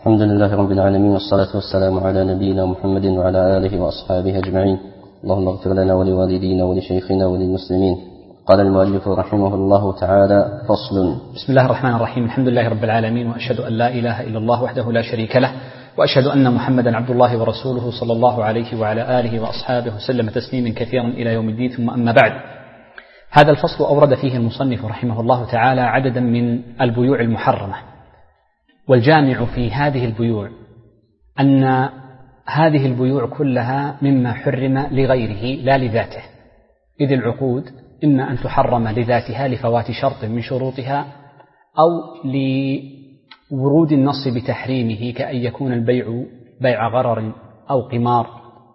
الحمد لله رب العالمين، والصلاة والسلام على نبينا محمد وعلى آله وأصحابه أجمعين. اللهم اغفر لنا ولوالدينا ولشيخنا وللمسلمين. قال المؤلف رحمه الله تعالى: فصل. بسم الله الرحمن الرحيم. الحمد لله رب العالمين، وأشهد أن لا إله إلا الله وحده لا شريك له، وأشهد أن محمدا عبد الله ورسوله صلى الله عليه وعلى آله وأصحابه وسلم تسليما كثيرا إلى يوم الدين. ثم أما بعد، هذا الفصل أورد فيه المصنف رحمه الله تعالى عددا من البيوع المحرمة، والجامع في هذه البيوع أن هذه البيوع كلها مما حرم لغيره لا لذاته، إذ العقود إما أن تحرم لذاتها لفوات شرط من شروطها، أو لورود النص بتحريمه، كأن يكون البيع بيع غرر أو قمار،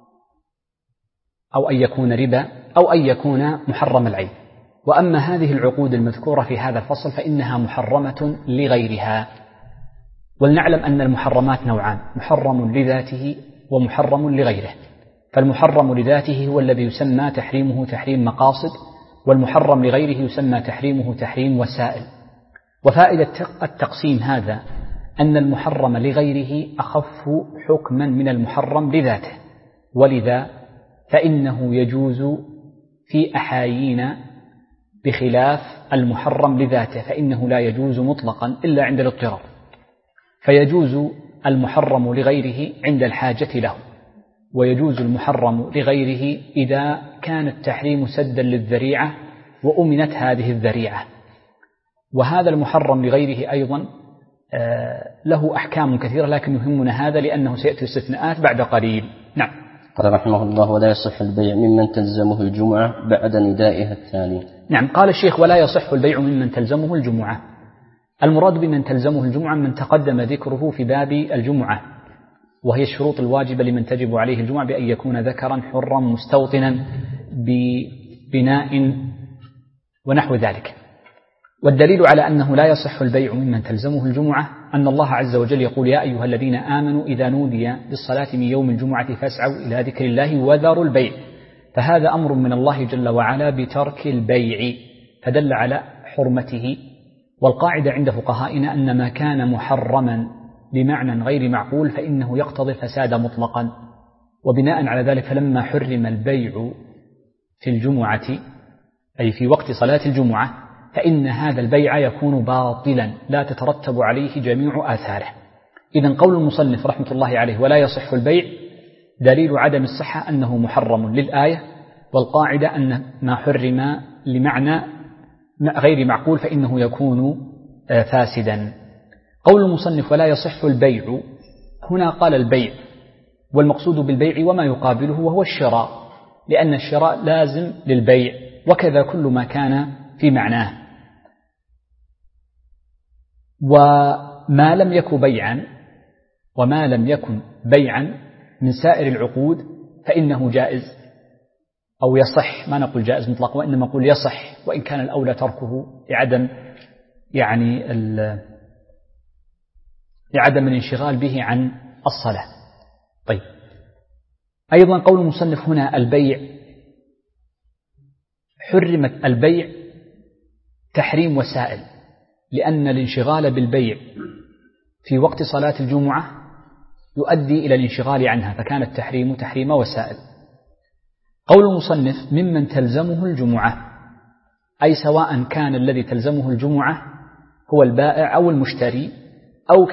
أو أن يكون ربا، أو أن يكون محرم العين. وأما هذه العقود المذكورة في هذا الفصل فإنها محرمة لغيرها. ولنعلم أن المحرمات نوعان: محرم لذاته ومحرم لغيره. فالمحرم لذاته هو الذي يسمى تحريمه تحريم مقاصد، والمحرم لغيره يسمى تحريمه تحريم وسائل. وفائدة التقسيم هذا أن المحرم لغيره أخف حكما من المحرم لذاته، ولذا فإنه يجوز في أحايين، بخلاف المحرم لذاته فإنه لا يجوز مطلقا إلا عند الاضطرار. فيجوز المحرم لغيره عند الحاجة له، ويجوز المحرم لغيره إذا كان التحريم سدا للذريعة وأمنت هذه الذريعة. وهذا المحرم لغيره أيضا له أحكام كثيرة، لكن يهمنا هذا لأنه سيأتي استثناءات بعد قليل. نعم. قال رحمه الله: ولا يصح البيع ممن تلزمه الجمعة بعد ندائها الثاني. نعم، قال الشيخ: ولا يصح البيع ممن تلزمه الجمعة. المراد بمن تلزمه الجمعة من تقدم ذكره في باب الجمعة، وهي الشروط الواجبة لمن تجب عليه الجمعة، بأن يكون ذكرا حرا مستوطنا ببناء ونحو ذلك. والدليل على أنه لا يصح البيع ممن تلزمه الجمعة أن الله عز وجل يقول: يا أيها الذين آمنوا إذا نودي للصلاة من يوم الجمعة فاسعوا إلى ذكر الله وذروا البيع. فهذا أمر من الله جل وعلا بترك البيع، فدل على حرمته. والقاعدة عند فقهائنا أن ما كان محرما بمعنى غير معقول فإنه يقتضي الفساد مطلقا. وبناء على ذلك فلما حرم البيع في الجمعة، أي في وقت صلاة الجمعة، فإن هذا البيع يكون باطلا لا تترتب عليه جميع آثاره. إذن قول المصنف رحمة الله عليه: ولا يصح البيع، دليل عدم الصحة أنه محرم للآية، والقاعدة أن ما حرم لمعنى غير معقول فإنه يكون فاسدا. قول المصنف: ولا يصح البيع، هنا قال البيع، والمقصود بالبيع وما يقابله وهو الشراء، لأن الشراء لازم للبيع، وكذا كل ما كان في معناه. وما لم يكن بيعا من سائر العقود فإنه جائز أو يصح. ما نقول جائز مطلق، وإنما نقول يصح، وإن كان الأولى تركه لعدم الانشغال به عن الصلاة. طيب، أيضا قول المصنف هنا: البيع، حرمت البيع تحريم وسائل، لأن الانشغال بالبيع في وقت صلاة الجمعة يؤدي إلى الانشغال عنها، فكان التحريم تحريم وسائل. قول المصنف: ممن تلزمه الجمعة، أي سواء كان الذي تلزمه الجمعة هو البائع أو المشتري أو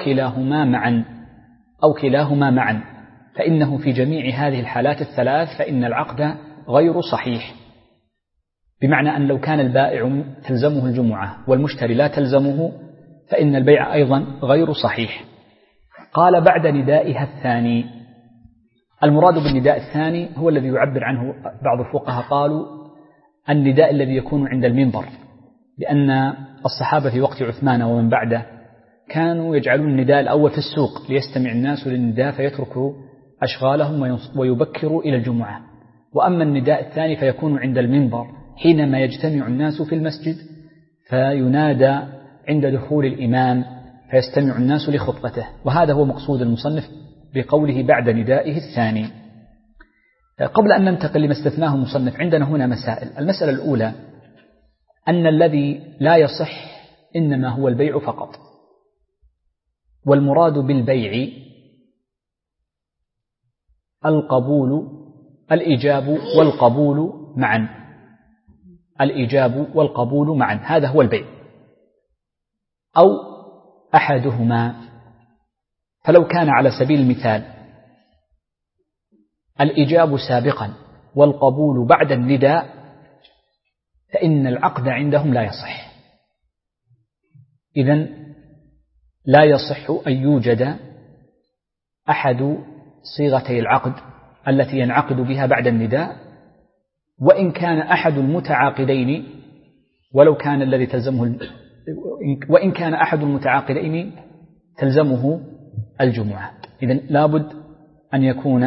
كلاهما معا، فإنه في جميع هذه الحالات الثلاث فإن العقد غير صحيح. بمعنى أن لو كان البائع تلزمه الجمعة والمشتري لا تلزمه فإن البيع أيضا غير صحيح. قال: بعد ندائها الثاني. المراد بالنداء الثاني هو الذي يعبر عنه بعض الفقهاء، قالوا النداء الذي يكون عند المنبر، لأن الصحابة في وقت عثمان ومن بعده كانوا يجعلون النداء الأول في السوق ليستمع الناس للنداء فيتركوا أشغالهم ويبكروا إلى الجمعة. وأما النداء الثاني فيكون عند المنبر حينما يجتمع الناس في المسجد، فينادى عند دخول الإمام فيستمع الناس لخطبته. وهذا هو مقصود المصنف بقوله: بعد ندائه الثاني. قبل أن ننتقل لما استثناه المصنف، عندنا هنا مسائل. المسألة الأولى أن الذي لا يصح إنما هو البيع فقط، والمراد بالبيع الإيجاب والقبول معا، الإيجاب والقبول معا، هذا هو البيع، أو أحدهما. فلو كان على سبيل المثال الإيجاب سابقا والقبول بعد النداء فإن العقد عندهم لا يصح. إذن لا يصح أن يوجد أحد صيغتي العقد التي ينعقد بها بعد النداء، وإن كان أحد المتعاقدين ولو كان الذي تلزمه وإن كان أحد المتعاقدين تلزمه الجمعة. إذن لابد أن يكون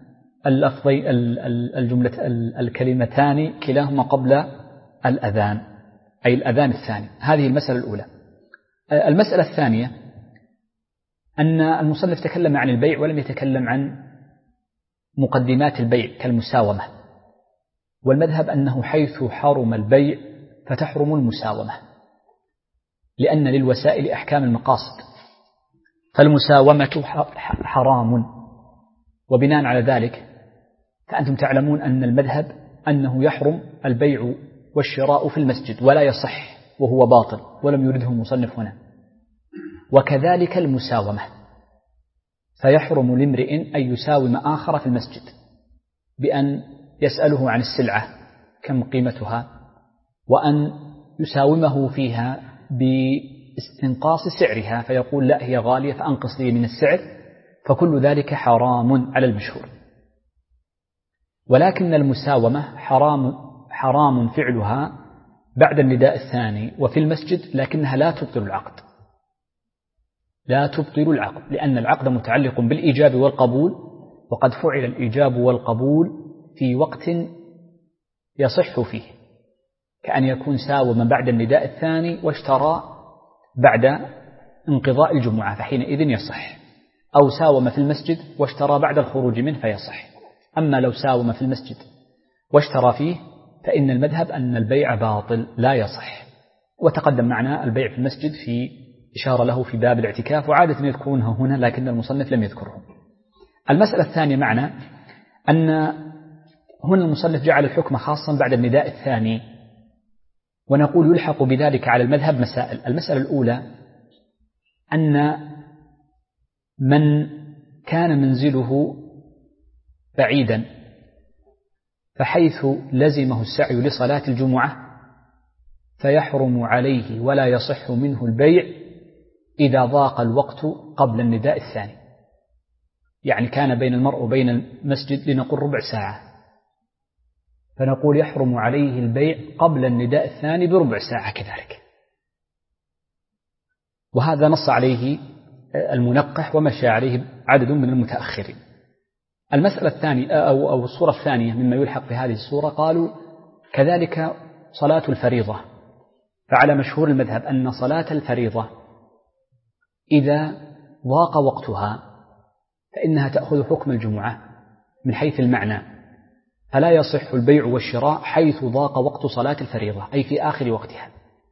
الكلمتان كلاهما قبل الأذان، أي الأذان الثاني. هذه المسألة الأولى. المسألة الثانية أن المصنف تكلم عن البيع ولم يتكلم عن مقدمات البيع كالمساومة، والمذهب أنه حيث حرم البيع فتحرم المساومة، لأن للوسائل أحكام المقاصد، فالمساومة حرام. وبناء على ذلك فأنتم تعلمون أن المذهب أنه يحرم البيع والشراء في المسجد ولا يصح وهو باطل ولم يرده المصنف هنا. وكذلك المساومة، فيحرم لامرئ أن يساوم آخر في المسجد بأن يسأله عن السلعة كم قيمتها، وأن يساومه فيها باستنقاص سعرها، فيقول لا هي غالية فأنقص لي من السعر، فكل ذلك حرام على المشهور. ولكن المساومة حرام فعلها بعد النداء الثاني وفي المسجد، لكنها لا تبطل العقد، لا تبطل العقد، لأن العقد متعلق بالإيجاب والقبول، وقد فعل الإيجاب والقبول في وقت يصح فيه، كأن يكون ساوم بعد النداء الثاني واشترى بعد انقضاء الجمعة فحينئذ يصح، أو ساوم في المسجد واشترى بعد الخروج منه فيصح. أما لو ساوم في المسجد واشترى فيه فإن المذهب أن البيع باطل لا يصح. وتقدم معنا البيع في المسجد في إشارة له في باب الاعتكاف، وعادة يذكرونها هنا لكن المصنف لم يذكره. المسألة الثانية معنا أن هنا المصنف جعل الحكم خاصا بعد النداء الثاني، ونقول يلحق بذلك على المذهب مسائل. المسألة الأولى أن من كان منزله بعيدا فحيث لزمه السعي لصلاة الجمعة فيحرم عليه ولا يصح منه البيع إذا ضاق الوقت قبل النداء الثاني. يعني كان بين المرء وبين المسجد لنقول ربع ساعة، فنقول يحرم عليه البيع قبل النداء الثاني بربع ساعة كذلك. وهذا نص عليه المنقح ومشى عليه عدد من المتأخرين. المسألة الثانية أو الصورة الثانية مما يلحق في هذه الصورة، قالوا كذلك صلاة الفريضة. فعلى مشهور المذهب أن صلاة الفريضة إذا ضاق وقتها فإنها تأخذ حكم الجمعة من حيث المعنى، فلا يصح البيع والشراء حيث ضاق وقت صلاة الفريضة أي في آخر وقتها،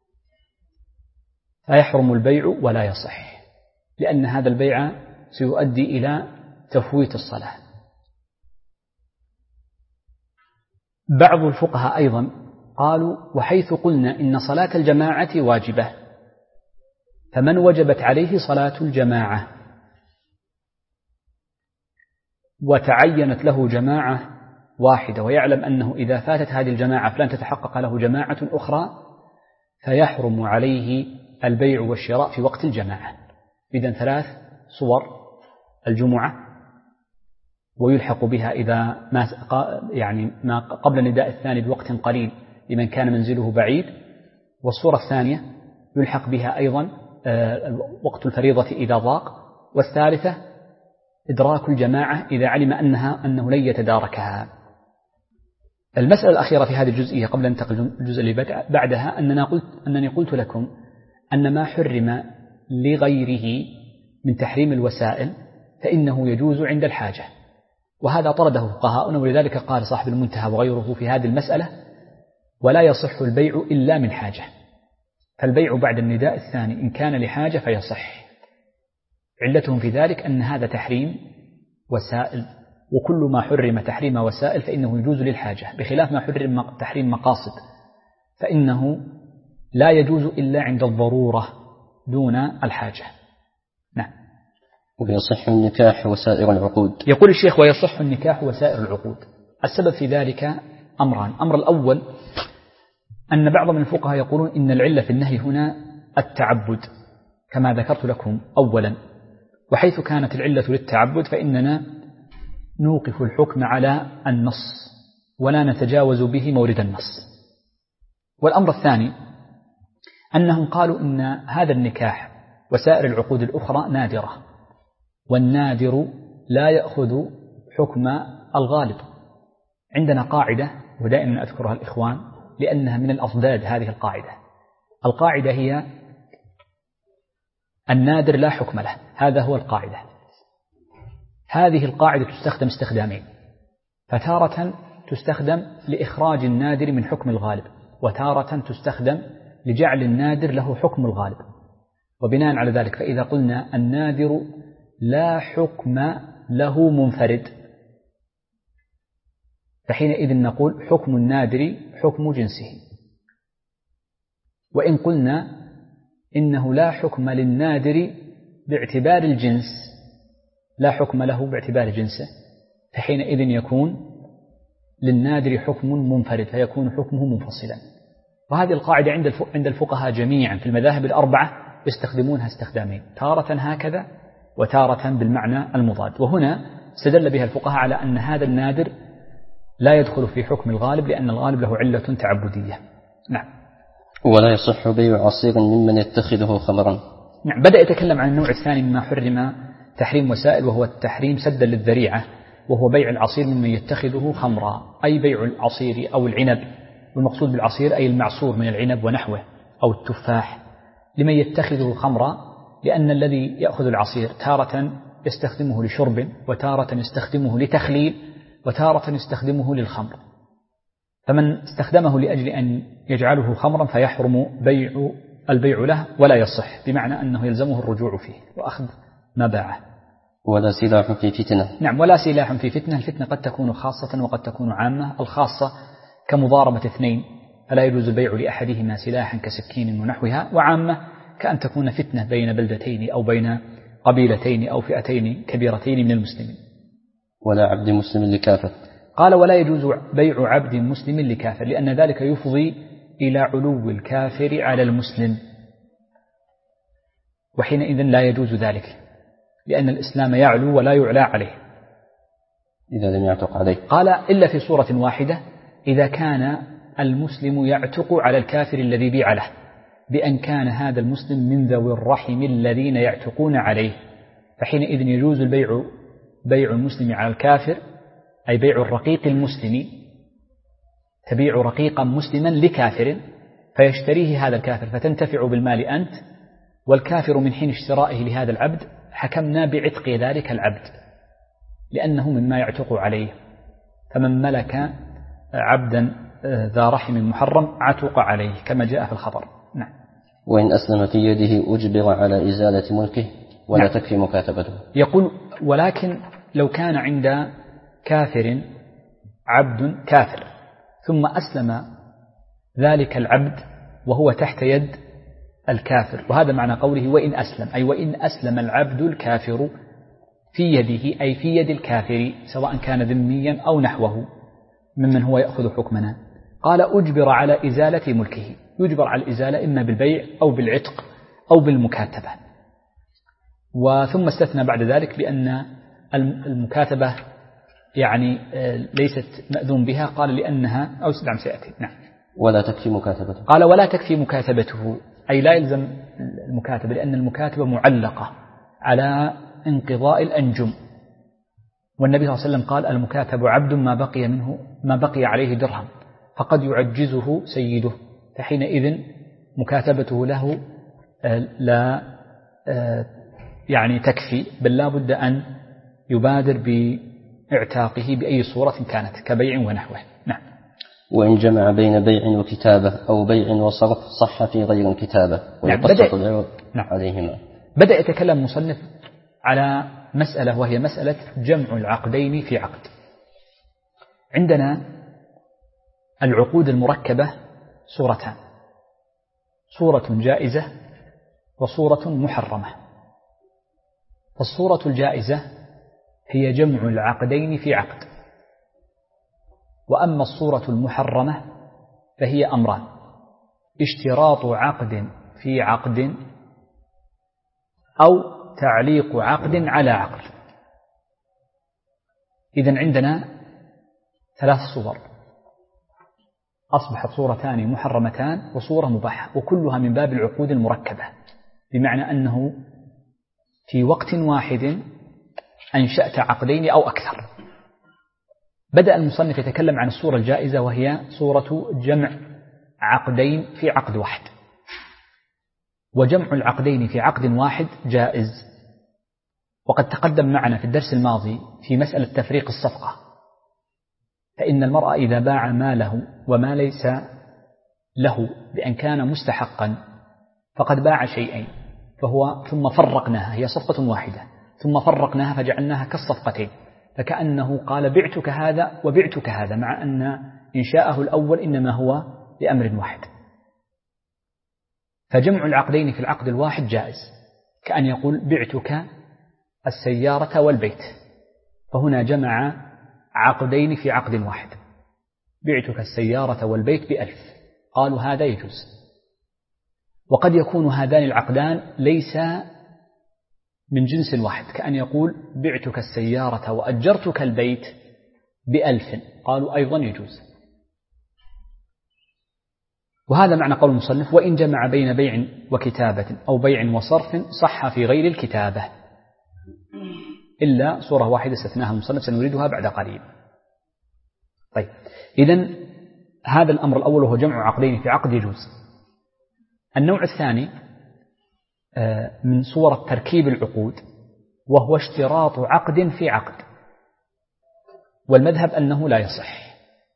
فيحرم البيع ولا يصح، لأن هذا البيع سيؤدي إلى تفويت الصلاة. بعض الفقهاء أيضا قالوا وحيث قلنا إن صلاة الجماعة واجبة، فمن وجبت عليه صلاة الجماعة وتعينت له جماعة واحدة ويعلم أنه إذا فاتت هذه الجماعة فلن تتحقق له جماعة أخرى، فيحرم عليه البيع والشراء في وقت الجماعة. إذن 3 صور: الجمعة، ويلحق بها إذا ما قبل النداء الثاني بوقت قليل لمن كان منزله بعيد، والصورة الثانية يلحق بها أيضا وقت الفريضة إذا ضاق، والثالثة إدراك الجماعة إذا علم أنه لن يتداركها. المسألة الأخيرة في هذه الجزئية قبل أن ننتقل الجزء اللي بعدها أنني قلت لكم أن ما حرم لغيره من تحريم الوسائل فإنه يجوز عند الحاجة، وهذا طرده فقهاؤنا، ولذلك قال صاحب المنتهى وغيره في هذه المسألة: ولا يصح البيع إلا من حاجة. فالبيع بعد النداء الثاني إن كان لحاجة فيصح، علتهم في ذلك أن هذا تحريم وسائل، وكل ما حرم تحريم وسائل فإنه يجوز للحاجة، بخلاف ما حرم تحريم مقاصد فإنه لا يجوز إلا عند الضرورة دون الحاجة. نعم. ويصح النكاح وسائر العقود. يقول الشيخ ويصح النكاح وسائر العقود. السبب في ذلك أمران. الأمر الأول أن بعض من الفقهاء يقولون إن العلة في النهي هنا التعبد كما ذكرت لكم أولا، وحيث كانت العلة للتعبد فإننا نوقف الحكم على النص ولا نتجاوز به مورد النص. والأمر الثاني أنهم قالوا إن هذا النكاح وسائر العقود الأخرى نادرة، والنادر لا يأخذ حكم الغالب. عندنا قاعدة ودائما أذكرها الإخوان لأنها من الأضداد هذه القاعدة. القاعدة هي النادر لا حكم له، هذا هو القاعدة. هذه القاعدة تستخدم استخدامين، فتارة تستخدم لإخراج النادر من حكم الغالب، وتارة تستخدم لجعل النادر له حكم الغالب. وبناء على ذلك فإذا قلنا النادر لا حكم له منفرد فحينئذ نقول حكم النادر حكم جنسه. وإن قلنا إنه لا حكم للنادر باعتبار الجنس، لا حكم له باعتبار جنسه، فحينئذ يكون للنادر حكم منفرد فيكون حكمه منفصلا. وهذه القاعدة عند الفقهاء جميعا في المذاهب الأربعة يستخدمونها استخدامين، تارة هكذا وتارة بالمعنى المضاد. وهنا استدل بها الفقهاء على أن هذا النادر لا يدخل في حكم الغالب لأن الغالب له علة تعبدية. نعم. ولا يصح بيع عصير ممن يتخذه خمرا. نعم. بدأ يتكلم عن النوع الثاني مما حرم تحريم وسائل، وهو التحريم سدا للذريعة، وهو بيع العصير ممن يتخذه خمرا، أي بيع العصير أو العنب، والمقصود بالعصير أي المعصور من العنب ونحوه أو التفاح، لمن يتخذه خمرا، لأن الذي يأخذ العصير تارة يستخدمه لشرب، وتارة يستخدمه لتخليل، وتارة يستخدمه للخمر. فمن استخدمه لأجل أن يجعله خمرا فيحرم البيع له ولا يصح، بمعنى أنه يلزمه الرجوع فيه وأخذ ما باعه. ولا سلاح في فتنة. نعم. ولا سلاح في فتنة. الفتنة قد تكون خاصة وقد تكون عامة. الخاصة كمضاربة اثنين فلا يجوز البيع لأحدهما سلاحا كسكين ونحوها، وعامة كأن تكون فتنة بين بلدتين أو بين قبيلتين أو فئتين كبيرتين من المسلمين. ولا عبد مسلم لكافر. قال ولا يجوز بيع عبد مسلم لكافر، لأن ذلك يفضي إلى علو الكافر على المسلم، وحينئذ لا يجوز ذلك، لأن الإسلام يعلو ولا يعلى عليه إذا لم يعتق عليه. قال إلا في صورة واحدة، إذا كان المسلم يعتق على الكافر الذي بيع له، بأن كان هذا المسلم من ذوي الرحم الذين يعتقون عليه، فحينئذ يجوز بيع المسلم على الكافر، أي بيع الرقيق المسلم، تبيع رقيقا مسلما لكافر فيشتريه هذا الكافر فتنتفع بالمال أنت، والكافر من حين اشترائه لهذا العبد حكمنا بعتق ذلك العبد لأنه مما يعتق عليه. فمن ملك عبدا ذا رحم محرم عتق عليه كما جاء في الخبر. نعم. وإن أسلم في يده أجبر على إزالة ملكه ولا نعم. تكفي مكاتبته. يقول ولكن لو كان عند كافر عبد كافر ثم أسلم ذلك العبد وهو تحت يد الكافر، وهذا معنى قوله وإن أسلم، أي وإن أسلم العبد الكافر في يده، أي في يد الكافر سواء كان ذميا أو نحوه ممن هو يأخذ حكمنا. قال أجبر على إزالة ملكه، يجبر على الإزالة إما بالبيع أو بالعتق أو بالمكاتبة. وثم استثنى بعد ذلك بأن المكاتبة يعني ليست مأذون بها، قال لأنها أو سلام سيأتي. نعم. ولا تكفي مكاتبته. قال ولا تكفي مكاتبته، أي لا يلزم المكاتبة، لأن المكاتبة معلقة على انقضاء الأنجم، والنبي صلى الله عليه وسلم قال المكاتب عبد ما بقي عليه درهم فقد يعجزه سيده، فحينئذ مكاتبته له لا يعني تكفي، بل لا بد أن يبادر باعتاقه بأي صورة كانت كبيع ونحوه. نعم. وإن جمع بين بيع وكتابة أو بيع وصرف صح في غير الكتابة ويقسط العوض عليهما. بدأ يتكلم مصنف على مسألة، وهي مسألة جمع العقدين في عقد. عندنا العقود المركبة صورتان: صورة جائزة وصورة محرمة. فالصورة الجائزة هي جمع العقدين في عقد، وأما الصورة المحرمة فهي أمران: اشتراط عقد في عقد، أو تعليق عقد على عقد. إذن عندنا 3 صور، أصبحت صورتان محرمتان وصورة مباحة، وكلها من باب العقود المركبة، بمعنى أنه في وقت واحد أنشأت عقدين أو أكثر. بدأ المصنف يتكلم عن الصورة الجائزة، وهي صورة جمع عقدين في عقد واحد. وجمع العقدين في عقد واحد جائز، وقد تقدم معنا في الدرس الماضي في مسألة تفريق الصفقة، فإن المرء إذا باع ماله وما ليس له بأن كان مستحقا فقد باع شيئين، ثم فرقناها، هي صفقة واحدة، ثم فرقناها فجعلناها كالصفقتين، فكأنه قال بعتك هذا وبعتك هذا، مع أن إنشاءه الأول إنما هو لأمر واحد. فجمع العقدين في العقد الواحد جائز، كأن يقول بعتك السيارة والبيت، فهنا جمع عقدين في عقد واحد: بعتك السيارة والبيت ب1,000، قالوا هذا يجوز. وقد يكون هذان العقدان ليس من جنس واحد، كأن يقول بعتك السيارة وأجرتك البيت ب1,000، قالوا أيضا يجوز. وهذا معنى قول المصنف: وإن جمع بين بيع وكتابة أو بيع وصرف صح في غير الكتابة، إلا صورة واحدة استثناها المصنف سنريدها بعد قليل. طيب، إذن هذا الأمر الأول وهو جمع عقدين في عقد يجوز. النوع الثاني من صور تركيب العقود وهو اشتراط عقد في عقد، والمذهب أنه لا يصح،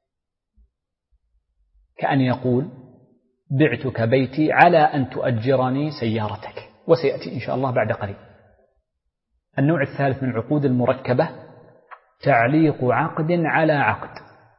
كأن يقول بعتك بيتي على أن تؤجرني سيارتك، وسيأتي إن شاء الله بعد قليل. النوع الثالث من العقود المركبة تعليق عقد على عقد،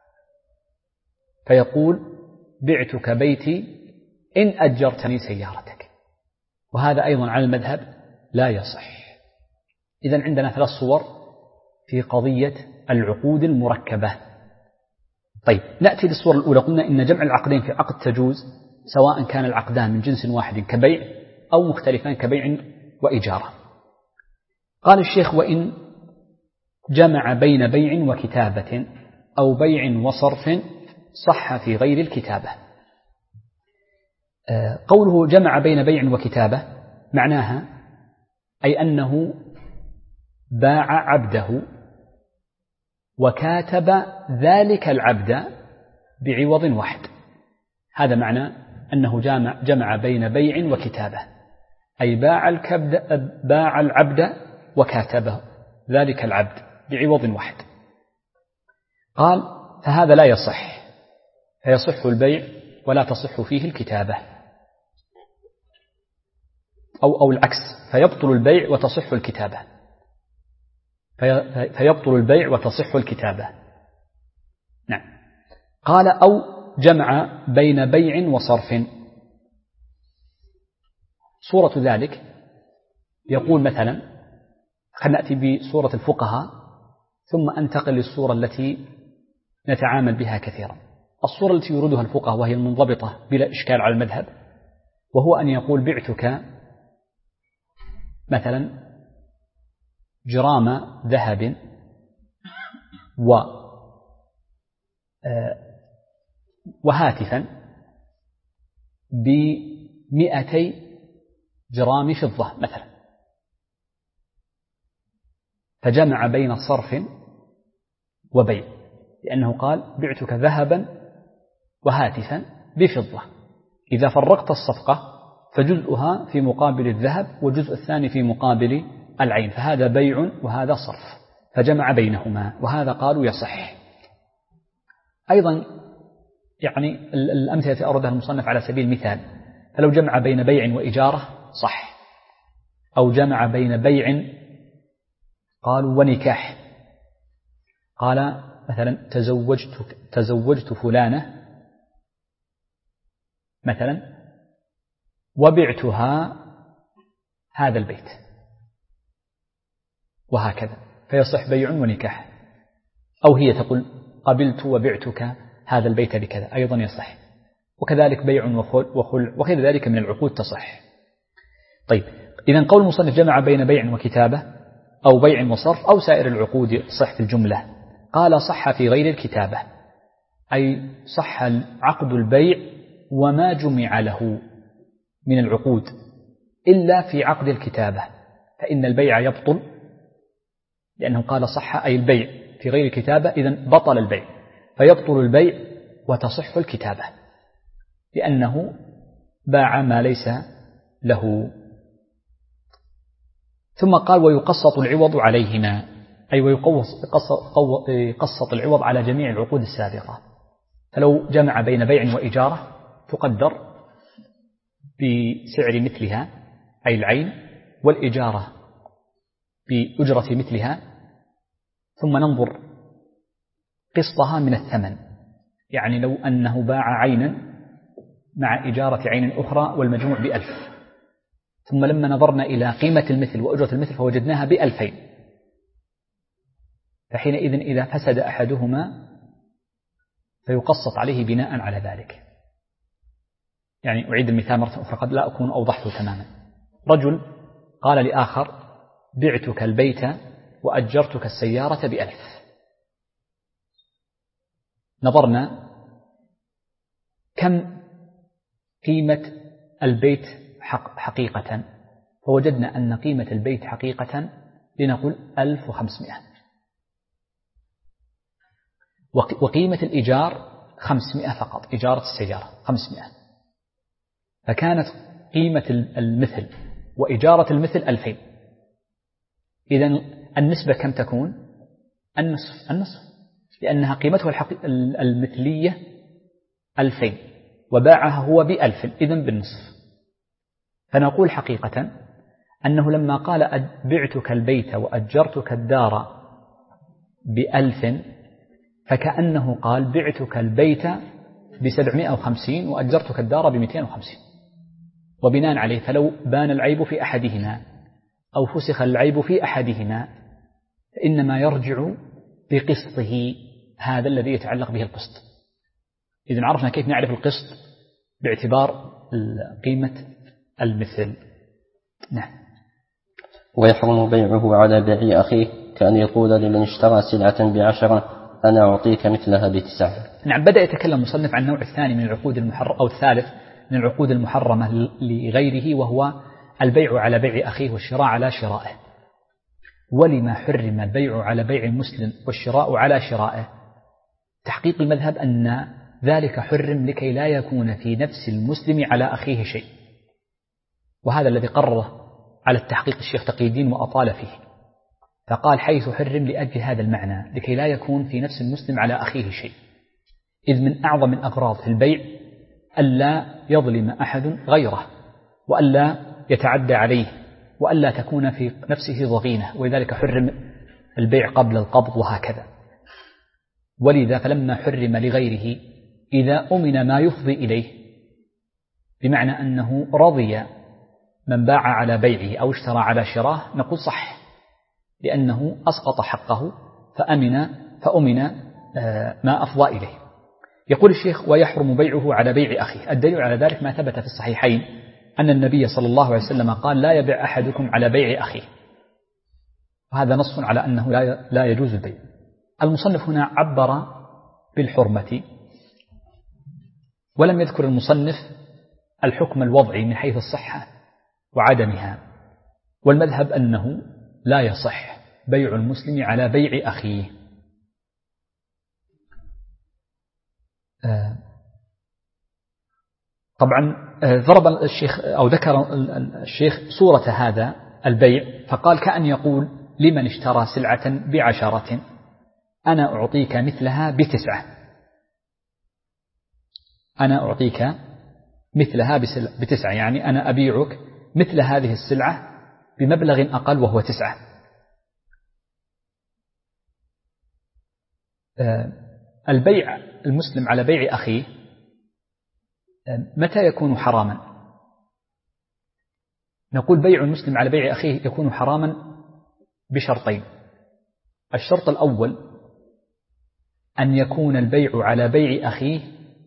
فيقول بعتك بيتي إن أجرتني سيارتك، وهذا أيضا على المذهب لا يصح. إذن عندنا 3 صور في قضية العقود المركبة. طيب، نأتي للصورة الأولى. قلنا إن جمع العقدين في عقد تجوز، سواء كان العقدان من جنس واحد كبيع أو مختلفان كبيع وإجارة. قال الشيخ: وإن جمع بين بيع وكتابة أو بيع وصرف صح في غير الكتابة. قوله جمع بين بيع وكتابة معناها أي أنه باع عبده وكاتب ذلك العبد بعوض واحد. هذا معنى أنه جمع بين بيع وكتابة، أي باع العبد وكاتبه ذلك العبد بعوض واحد. قال: فهذا لا يصح، فيصح البيع ولا تصح فيه الكتابة، أو العكس، فيبطل البيع وتصح الكتابة، فيبطل البيع وتصح الكتابة. نعم. قال: أو جمع بين بيع وصرف. صورة ذلك يقول مثلا، خلينا نأتي بصورة الفقهاء ثم أنتقل للصورة التي نتعامل بها كثيرا. الصورة التي يريدها الفقهاء وهي المنضبطة بلا إشكال على المذهب، وهو أن يقول بعتك مثلا جرام ذهب وهاتفا ب200 جرام فضة مثلا، فجمع بين صرف وبيع، لأنه قال بعتك ذهبا وهاتفا بفضة. إذا فرقت الصفقة فجزءها في مقابل الذهب والجزء الثاني في مقابل العين، فهذا بيع وهذا صرف، فجمع بينهما، وهذا قالوا يصح. أيضا يعني الأمثلة التي أوردها المصنف على سبيل المثال، فلو جمع بين بيع وإجارة صح، أو جمع بين بيع قالوا ونكاح، قال مثلا تزوجت فلانة مثلا وبعتها هذا البيت، وهكذا، فيصح بيع ونكاح. أو هي تقول قبلت وبعتك هذا البيت بكذا، أيضا يصح. وكذلك بيع وخلع وغير ذلك من العقود تصح. طيب، إذن قول المصنف جمع بين بيع وكتابة أو بيع وصرف أو سائر العقود صح في الجملة. قال صح في غير الكتابة، أي صح عقد البيع وما جمع له من العقود إلا في عقد الكتابة، فإن البيع يبطل، لأنه قال صح أي البيع في غير الكتابة، إذن بطل البيع، فيبطل البيع وتصح الكتابة لأنه باع ما ليس له. ثم قال ويقسط العوض عليهما، أي ويقسط العوض على جميع العقود السابقة. فلو جمع بين بيع وإجارة تقدر بسعر مثلها أي العين، والإجارة بأجرة مثلها، ثم ننظر قسطها من الثمن. يعني لو أنه باع عينا مع إجارة عين أخرى والمجموع ب1000، ثم لما نظرنا إلى قيمة المثل وأجرة المثل فوجدناها ب2000، فحينئذ إذا فسد أحدهما فيقسط عليه بناء على ذلك. يعني أعيد المثال مرة أخرى قد لا أكون أوضحته تماما. رجل قال لآخر بعتك البيت وأجرتك السيارة ب1000. نظرنا كم قيمة البيت حقيقة، فوجدنا أن قيمة البيت حقيقة لنقول 1500، وقيمة الإيجار 500 فقط، إجارة السيارة 500، فكانت قيمة المثل وإجارة المثل 2000. إذن النسبة كم تكون؟ النصف، لأنها قيمتها المثلية 2000 وباعها هو ب1000، إذن بالنصف. فنقول حقيقة أنه لما قال بعتك البيت وأجرتك الدار ب1000 فكأنه قال بعتك البيت ب750 وأجرتك الدار ب250. وبناء عليه فلو بان العيب في أحدهما أو فسخ العيب في أحدهما فإنما يرجع بقسطه هذا الذي يتعلق به القسط. إذن عرفنا كيف نعرف القسط باعتبار قيمة المثل. نعم. ويحرم بيعه على بيع أخيه، كأن يقول لمن اشترى سلعة ب10 أنا أعطيك مثلها ب9. نعم. بدأ يتكلم مصنف عن النوع الثاني من العقود المحرمة أو الثالث من العقود المحرمة لغيره، وهو البيع على بيع أخيه والشراء على شرائه. ولما حرم البيع على بيع المسلم والشراء على شرائه؟ تحقيق المذهب أن ذلك حرم لكي لا يكون في نفس المسلم على أخيه شيء، وهذا الذي قرره على التحقيق الشيخ تقي الدين وأطال فيه، فقال حيث حرم لأجل هذا المعنى، لكي لا يكون في نفس المسلم على أخيه شيء. إذ من أعظم الأغراض في البيع ألا يظلم أحد غيره، وألا يتعدى عليه، وألا تكون في نفسه ضغينة، ولذلك حرم البيع قبل القبض وهكذا. ولذا فلما حرم لغيره إذا أمن ما يفضي إليه، بمعنى أنه رضي من باع على بيعه أو اشترى على شراه، نقول صح، لأنه أسقط حقه فأمن ما أفضى إليه. يقول الشيخ ويحرم بيعه على بيع أخيه. الدليل على ذلك ما ثبت في الصحيحين أن النبي صلى الله عليه وسلم قال لا يبيع أحدكم على بيع أخيه، وهذا نص على أنه لا يجوز البيع. المصنف هنا عبر بالحرمة، ولم يذكر المصنف الحكم الوضعي من حيث الصحة وعدمها، والمذهب أنه لا يصح بيع المسلم على بيع أخيه. طبعا ضرب الشيخ أو ذكر الشيخ صورة هذا البيع، فقال كأن يقول لمن اشترى سلعة ب10 أنا أعطيك مثلها ب9، أنا أعطيك مثلها ب9، يعني أنا أبيعك مثل هذه السلعة بمبلغ أقل وهو 9. البيع المسلم على بيع أخيه متى يكون حراما؟ نقول بيع المسلم على بيع أخيه يكون حراما بشرطين. الشرط الأول أن يكون البيع على بيع أخيه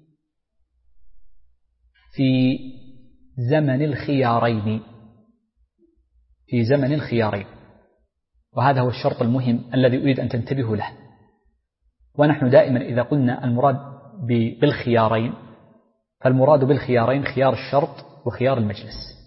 في زمن الخيارين، في زمن الخيارين، وهذا هو الشرط المهم الذي أريد أن تنتبهوا له. ونحن دائما إذا قلنا المراد بالخيارين فالمراد بالخيارين خيار الشرط وخيار المجلس.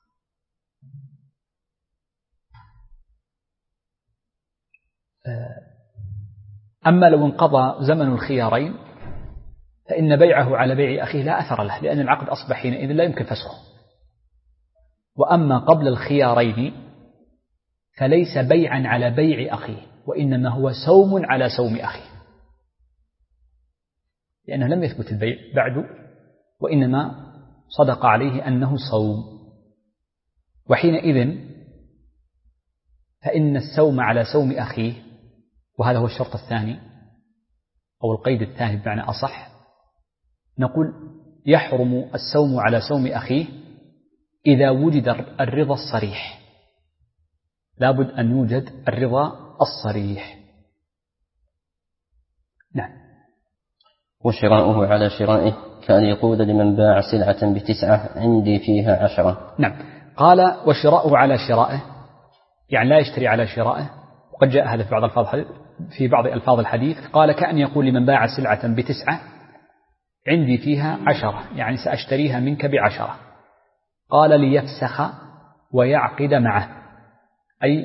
أما لو انقضى زمن الخيارين فإن بيعه على بيع أخيه لا أثر له، لأن العقد أصبح حينئذ لا يمكن فسخه. وأما قبل الخيارين فليس بيعا على بيع أخيه، وإنما هو سوم على سوم أخيه، لأنه لم يثبت البيع بعد، وإنما صدق عليه أنه صوم. وحينئذ فإن السوم على سوم أخيه، وهذا هو الشرط الثاني أو القيد الثاني بمعنى أصح، نقول يحرم السوم على سوم أخيه إذا وجد الرضا الصريح، لابد أن يوجد الرضا الصريح. نعم. وشراؤه على شرائه كأن يقول لمن باع سلعة ب9 عندي فيها 10. نعم. قال وشراؤه على شرائه يعني لا يشتري على شرائه، وقد جاء هذا في بعض ألفاظ الحديث. قال كأن يقول لمن باع سلعة ب9 عندي فيها 10، يعني سأشتريها منك ب10. قال ليفسخ ويعقد معه، أي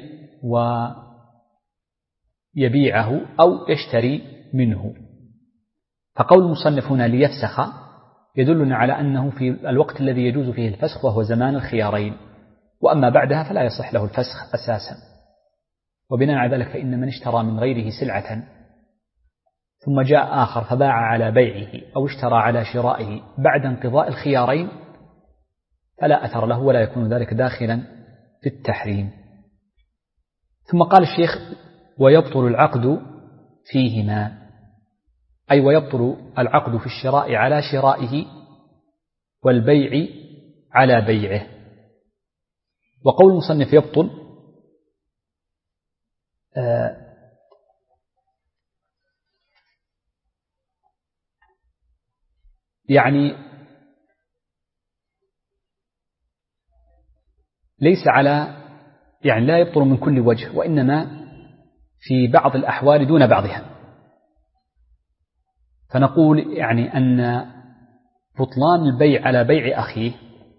ويبيعه أو يشتري منه. فقول المصنف هنا ليفسخ يدلنا على أنه في الوقت الذي يجوز فيه الفسخ وهو زمان الخيارين، وأما بعدها فلا يصح له الفسخ أساسا. وبناء على ذلك فإن من اشترى من غيره سلعة ثم جاء آخر فباع على بيعه أو اشترى على شرائه بعد انقضاء الخيارين فلا أثر له، ولا يكون ذلك داخلا في التحريم. ثم قال الشيخ ويبطل العقد فيهما، أي ويبطل العقد في الشراء على شرائه والبيع على بيعه. وقول المصنف يبطل يعني ليس على يعني لا يبطل من كل وجه، وإنما في بعض الأحوال دون بعضها. فنقول يعني أن بطلان البيع على بيع أخيه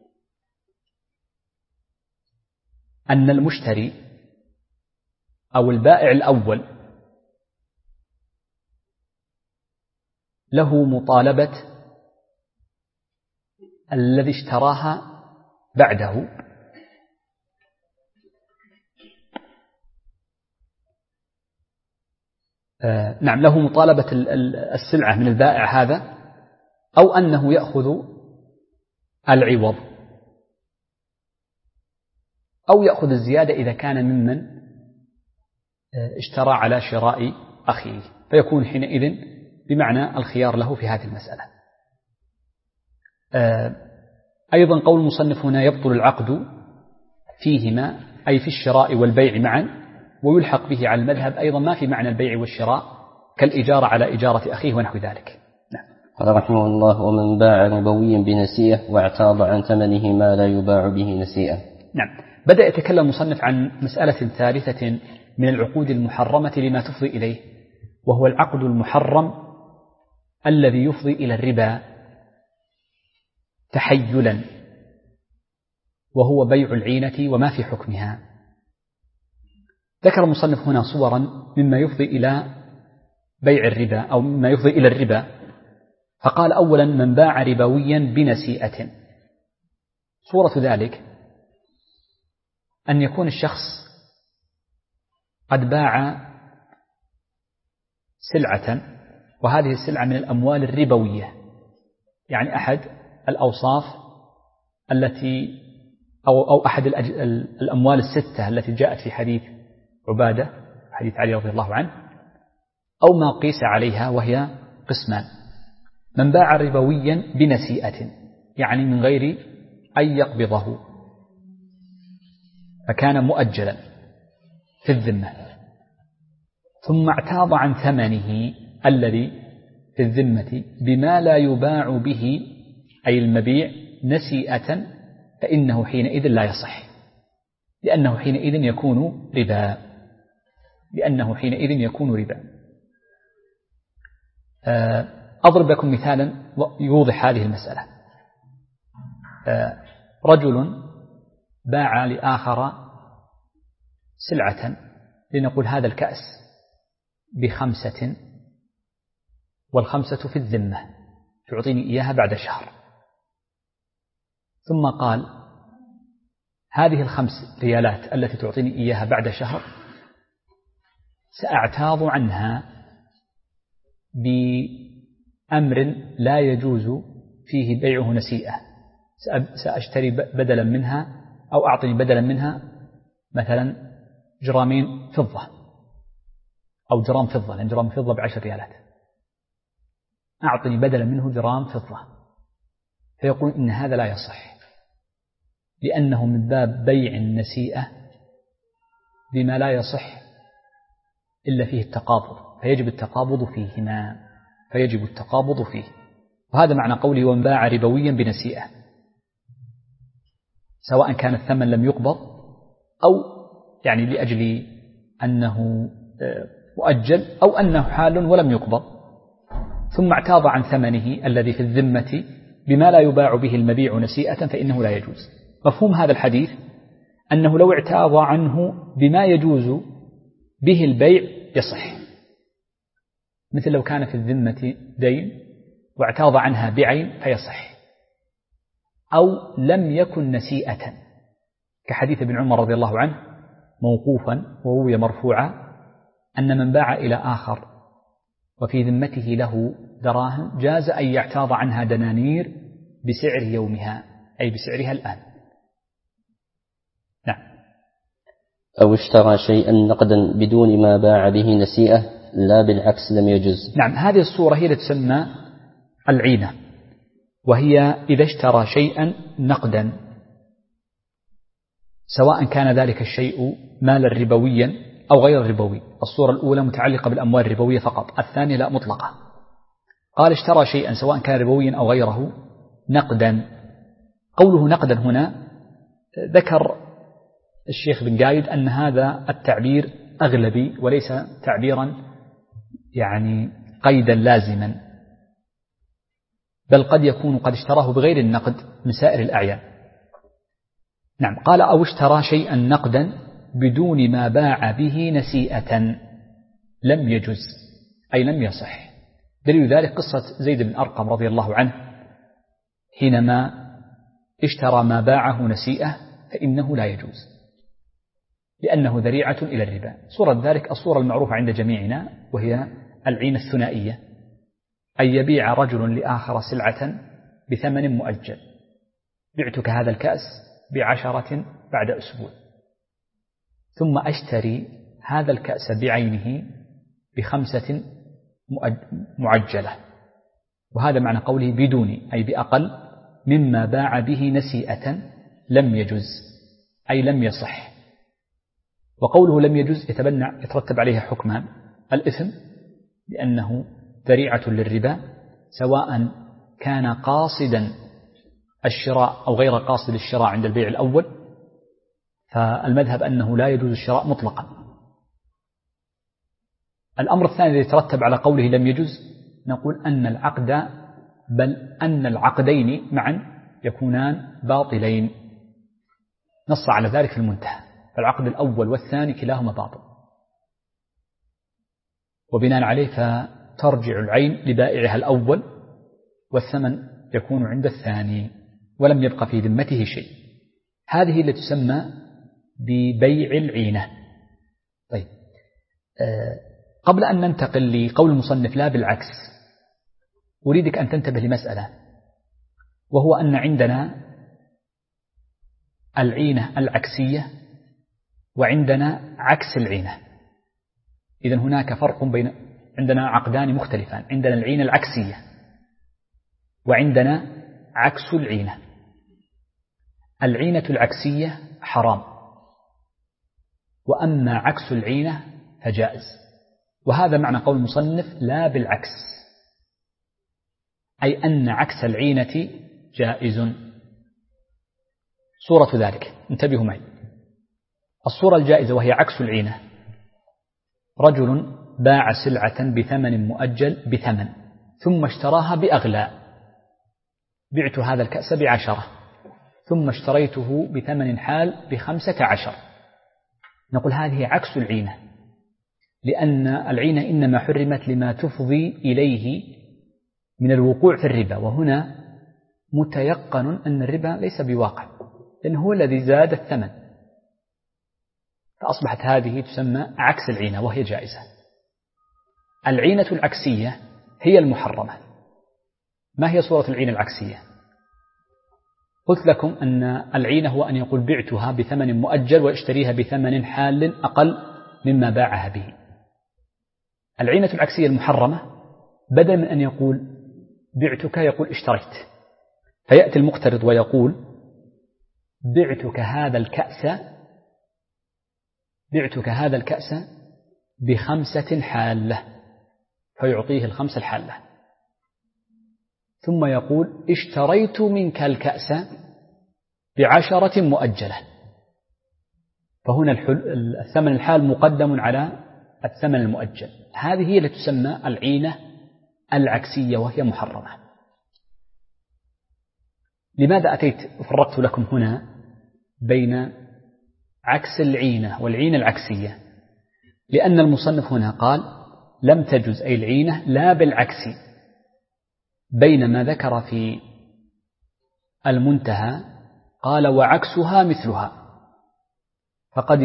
أن المشتري أو البائع الأول له مطالبة الذي اشتراها بعده نعم له مطالبة السلعة من البائع هذا، أو أنه يأخذ العوض أو يأخذ الزيادة إذا كان ممن اشترى على شراء أخيه، فيكون حينئذ بمعنى الخيار له في هذه المسألة. أيضا قول المصنف هنا يبطل العقد فيهما، أي في الشراء والبيع معا، ويلحق به على المذهب أيضا ما في معنى البيع والشراء كالإجارة على إجارة أخيه ونحو ذلك. نعم. قال رحمه الله ومن باع ربويا بنسيئة واعتاض عن ثمنه ما لا يباع به نسيئة. نعم. بدأ يتكلم المصنف عن مسألة ثالثة من العقود المحرمة لما تفضي إليه، وهو العقد المحرم الذي يفضي إلى الربا تحيلا، وهو بيع العينة وما في حكمها. ذكر المصنف هنا صورا مما يفضي إلى بيع الربا أو مما يفضي إلى الربا، فقال أولا من باع ربويا بنسيئة. صورة ذلك أن يكون الشخص قد باع سلعة، وهذه السلعة من الأموال الربوية، يعني أحد الأوصاف التي أو أحد الأموال الستة التي جاءت في حديث عبادة حديث علي رضي الله عنه، أو ما قيس عليها، وهي قسمان: من باع ربويا بنسيئة، يعني من غير أن يقبضه، فكان مؤجلا في الذمة، ثم اعتاض عن ثمنه الذي في الذمة بما لا يباع به، أي المبيع، نسيئة، فإنه حينئذ لا يصح، لأنه حينئذ يكون ربا. أضرب لكم مثالا يوضح هذه المسألة. رجل باع لآخر سلعة، لنقول هذا الكأس ب5، وال5 في الذمة، تعطيني إياها بعد شهر. ثم قال: هذه 5 ريالات التي تعطيني إياها بعد شهر سأعتاض عنها بأمر لا يجوز فيه بيعه نسيئة، سأشتري بدلا منها، أو أعطني بدلا منها مثلا جرامين فضة، أو جرام فضة، لأن جرام فضة ب10 ريالات، أعطني بدلا منه جرام فضة. فيقول إن هذا لا يصح، لأنه من باب بيع النسيئة بما لا يصح إلا فيه التقابض، فيجب التقابض فيه. وهذا معنى قوله: ومن باع ربويا بنسيئة، سواء كان الثمن لم يقبض، أو يعني لأجل أنه مؤجل، أو أنه حال ولم يقبض، ثم اعتاض عن ثمنه الذي في الذمة بما لا يباع به المبيع نسيئة، فإنه لا يجوز. مفهوم هذا الحديث أنه لو اعتاض عنه بما يجوز به البيع يصح، مثل لو كان في الذمة دين واعتاض عنها بعين فيصح، أو لم يكن نسيئة، كحديث ابن عمر رضي الله عنه موقوفا وروي مرفوعا أن من باع إلى آخر وفي ذمته له دراهم جاز أن يعتاض عنها دنانير بسعر يومها، أي بسعرها الآن. نعم. أو اشترى شيئا نقدا بدون ما باع به نسيئة، لا بالعكس لم يجز. نعم، هذه الصورة هي التي تسمى العينة، وهي إذا اشترى شيئا نقدا، سواء كان ذلك الشيء مالا ربويا أو غير ربوي. الصورة الأولى متعلقة بالأموال الربوية فقط، الثانية لا، مطلقة. قال: اشترى شيئا سواء كان ربويا أو غيره نقدا. قوله نقدا هنا ذكر الشيخ بن قايد أن هذا التعبير أغلبي، وليس تعبيرا يعني قيدا لازما، بل قد يكون قد اشتراه بغير النقد من سائر الأعيان. نعم. قال: أو اشترى شيئا نقدا بدون ما باع به نسيئة لم يجز، أي لم يصح. دليل ذلك قصة زيد بن أرقم رضي الله عنه حينما اشترى ما باعه نسيئة، فإنه لا يجوز، لأنه ذريعة إلى الربا. صورة ذلك الصورة المعروفة عند جميعنا، وهي العينة الثنائية، أن يبيع رجل لآخر سلعة بثمن مؤجل: بعتك هذا الكأس ب10 بعد أسبوع، ثم أشتري هذا الكأس بعينه ب5 معجلة. وهذا معنى قوله بدون، أي بأقل مما باع به نسيئة لم يجز، أي لم يصح. وقوله لم يجز يترتب عليها حكمان: الإثم لأنه ذريعة للربا، سواء كان قاصدا الشراء أو غير قاصد الشراء عند البيع الأول، فالمذهب أنه لا يجوز الشراء مطلقا. الأمر الثاني الذي يترتب على قوله لم يجوز، نقول أن العقد، بل أن العقدين معا يكونان باطلين، نص على ذلك في المنتهى، فالعقد الأول والثاني كلاهما باطل، وبناء عليه فترجع العين لبائعها الأول، والثمن يكون عند الثاني، ولم يبقى في ذمته شيء. هذه التي تسمى ببيع العينة. طيب، قبل أن ننتقل لقول المصنف لا بالعكس، أريدك أن تنتبه لمسألة، وهو أن عندنا العينة العكسية وعندنا عكس العينة. إذن هناك فرق بين عندنا عقدان مختلفان، عندنا العينة العكسية وعندنا عكس العينة. العينة العكسية حرام، وأما عكس العينة فجائز، وهذا معنى قول المصنف لا بالعكس، أي أن عكس العينة جائز. صورة ذلك، انتبهوا معي، الصورة الجائزة وهي عكس العينة: رجل باع سلعة بثمن مؤجل بثمن ثم اشتراها بأغلى، بعت هذا الكأس ب10 ثم اشتريته بثمن حال ب15، نقول هذه عكس العينة، لأن العينة إنما حرمت لما تفضي إليه من الوقوع في الربا، وهنا متيقن أن الربا ليس بواقع، لأنه هو الذي زاد الثمن، فأصبحت هذه تسمى عكس العينة وهي جائزة. العينة العكسية هي المحرمة. ما هي صورة العينة العكسية؟ قلت لكم أن العينة هو أن يقول بعتها بثمن مؤجل واشتريها بثمن حال أقل مما باعها به. العينة العكسية المحرمة بدل من أن يقول بعتك يقول اشتريت، فيأتي المقترض ويقول بعتك هذا الكأس ب5 حالة، فيعطيه ال5 الحالة، ثم يقول اشتريت منك الكأس ب10 مؤجلة، فهنا الثمن الحال مقدم على الثمن المؤجل. هذه هي التي تسمى العينة العكسية وهي محرمة. لماذا أتيت فرقت لكم هنا بين عكس العينة والعينة العكسية؟ لأن المصنف هنا قال لم تجز أي العينة لا بالعكس، بينما ذكر في المنتهى قال وعكسها مثلها، فقد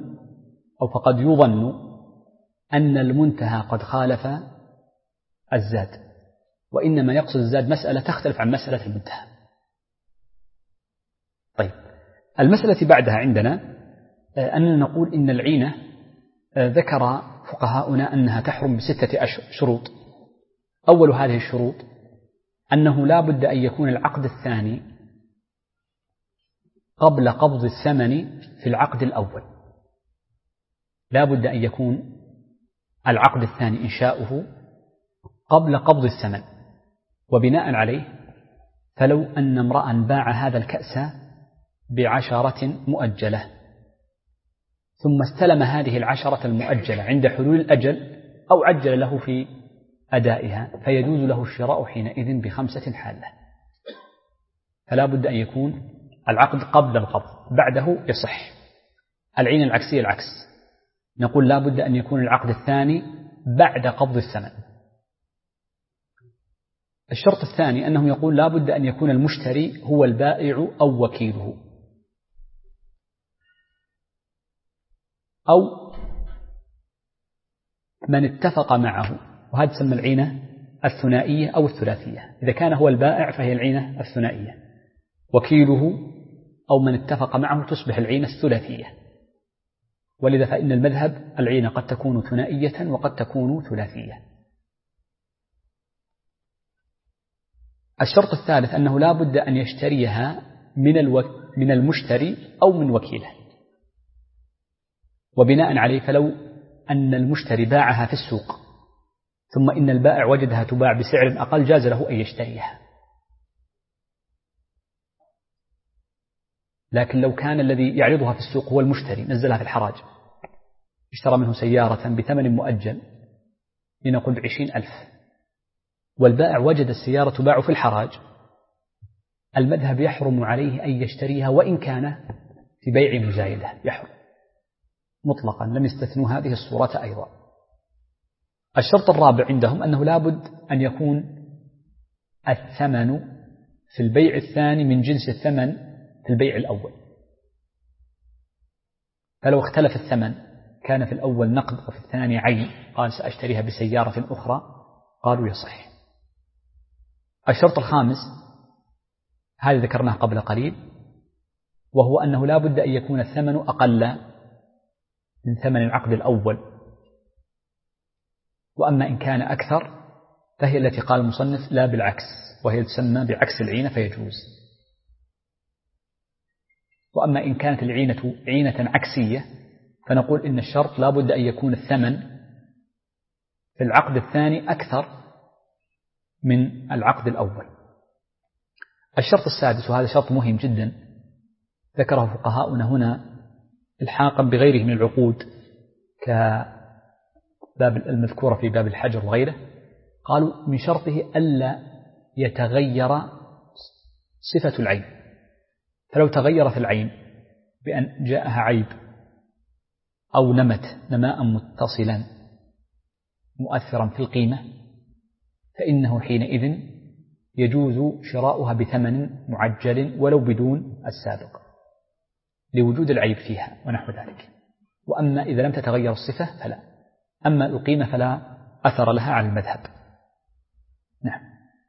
يظن أن المنتهى قد خالف الزاد، وإنما يقصد الزاد مسألة تختلف عن مسألة المنتهى. طيب، المسألة بعدها عندنا أننا نقول إن العينة ذكر فقهاؤنا أنها تحرم ب6 شروط. أول هذه الشروط أنه لا بد أن يكون العقد الثاني قبل قبض الثمن في العقد الأول، لا بد أن يكون العقد الثاني إنشاؤه قبل قبض الثمن، وبناء عليه فلو أن امرأ باع هذا الكأس ب10 مؤجلة ثم استلم هذه 10 المؤجلة عند حلول الأجل أو عجل له في أدائها، فيجوز له الشراء حينئذ ب5 حالة. فلا بد أن يكون العقد قبل القبض، بعده يصح. العين العكسية العكس، نقول لا بد أن يكون العقد الثاني بعد قبض الثمن. الشرط الثاني أنه يقول لا بد أن يكون المشتري هو البائع أو وكيله، أو من اتفق معه، وهذا تسمى العينة الثنائية أو الثلاثية. إذا كان هو البائع فهي العينة الثنائية، وكيله أو من اتفق معه تصبح العينة الثلاثية. ولذا فإن المذهب العينة قد تكون ثنائية وقد تكون ثلاثية. الشرط الثالث أنه لا بد أن يشتريها من المشتري أو من وكيله، وبناء عليه فلو أن المشتري باعها في السوق ثم إن البائع وجدها تباع بسعر أقل جاز له أن يشتريها. لكن لو كان الذي يعرضها في السوق هو المشتري، نزلها في الحراج، اشترى منه سيارة بثمن مؤجل لنقول ب20,000، والبائع وجد السيارة تباع في الحراج، المذهب يحرم عليه أن يشتريها وإن كان في بيع مزايدة، يحرم مطلقا، لم يستثنوا هذه الصورة أيضا. الشرط الرابع عندهم أنه لابد أن يكون الثمن في البيع الثاني من جنس الثمن في البيع الأول، فلو اختلف الثمن كان في الأول نقد وفي الثاني عين، قال سأشتريها بسيارة أخرى، قالوا يصح. الشرط الخامس هذا ذكرناه قبل قليل، وهو أنه لا بد أن يكون الثمن أقل من ثمن العقد الأول، وأما إن كان أكثر فهي التي قال المصنف لا بالعكس، وهي تسمى بعكس العينة فيجوز. وأما إن كانت العينة عينة عكسية فنقول إن الشرط لا بد أن يكون الثمن في العقد الثاني أكثر من العقد الأول. الشرط السادس، وهذا شرط مهم جدا ذكره فقهاؤنا هنا الحاقا بغيره من العقود كباب المذكورة في باب الحجر وغيره، قالوا من شرطه ألا يتغير صفة العين. فلو تغيرت العين بأن جاءها عيب أو نمت نماء متصلا مؤثرا في القيمة فإنه حينئذ يجوز شراؤها بثمن معجل ولو بدون السابق لوجود العيب فيها ونحو ذلك. وأما إذا لم تتغير الصفة فلا. أما القيمة فلا أثر لها على المذهب. نعم.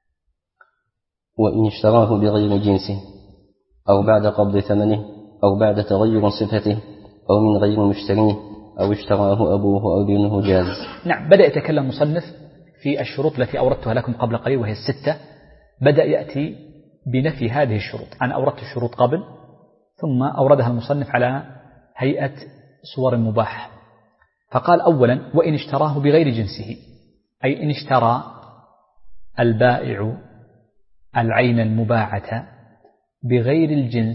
وإن اشتراه بغير جنسه أو بعد قبض ثمنه أو بعد تغير صفته أو من غير مشتريه أو اشتراه أبوه أو ابنه جاز. نعم. بدأ يتكلم مصنف في الشروط التي أوردتها لكم قبل قليل وهي الستة. بدأ يأتي بنفي هذه الشروط. أنا أوردت الشروط قبل ثم أوردها المصنف على هيئة صور مباح. فقال أولا وإن اشتراه بغير جنسه، أي إن اشترى البائع العين المباعة بغير الجنس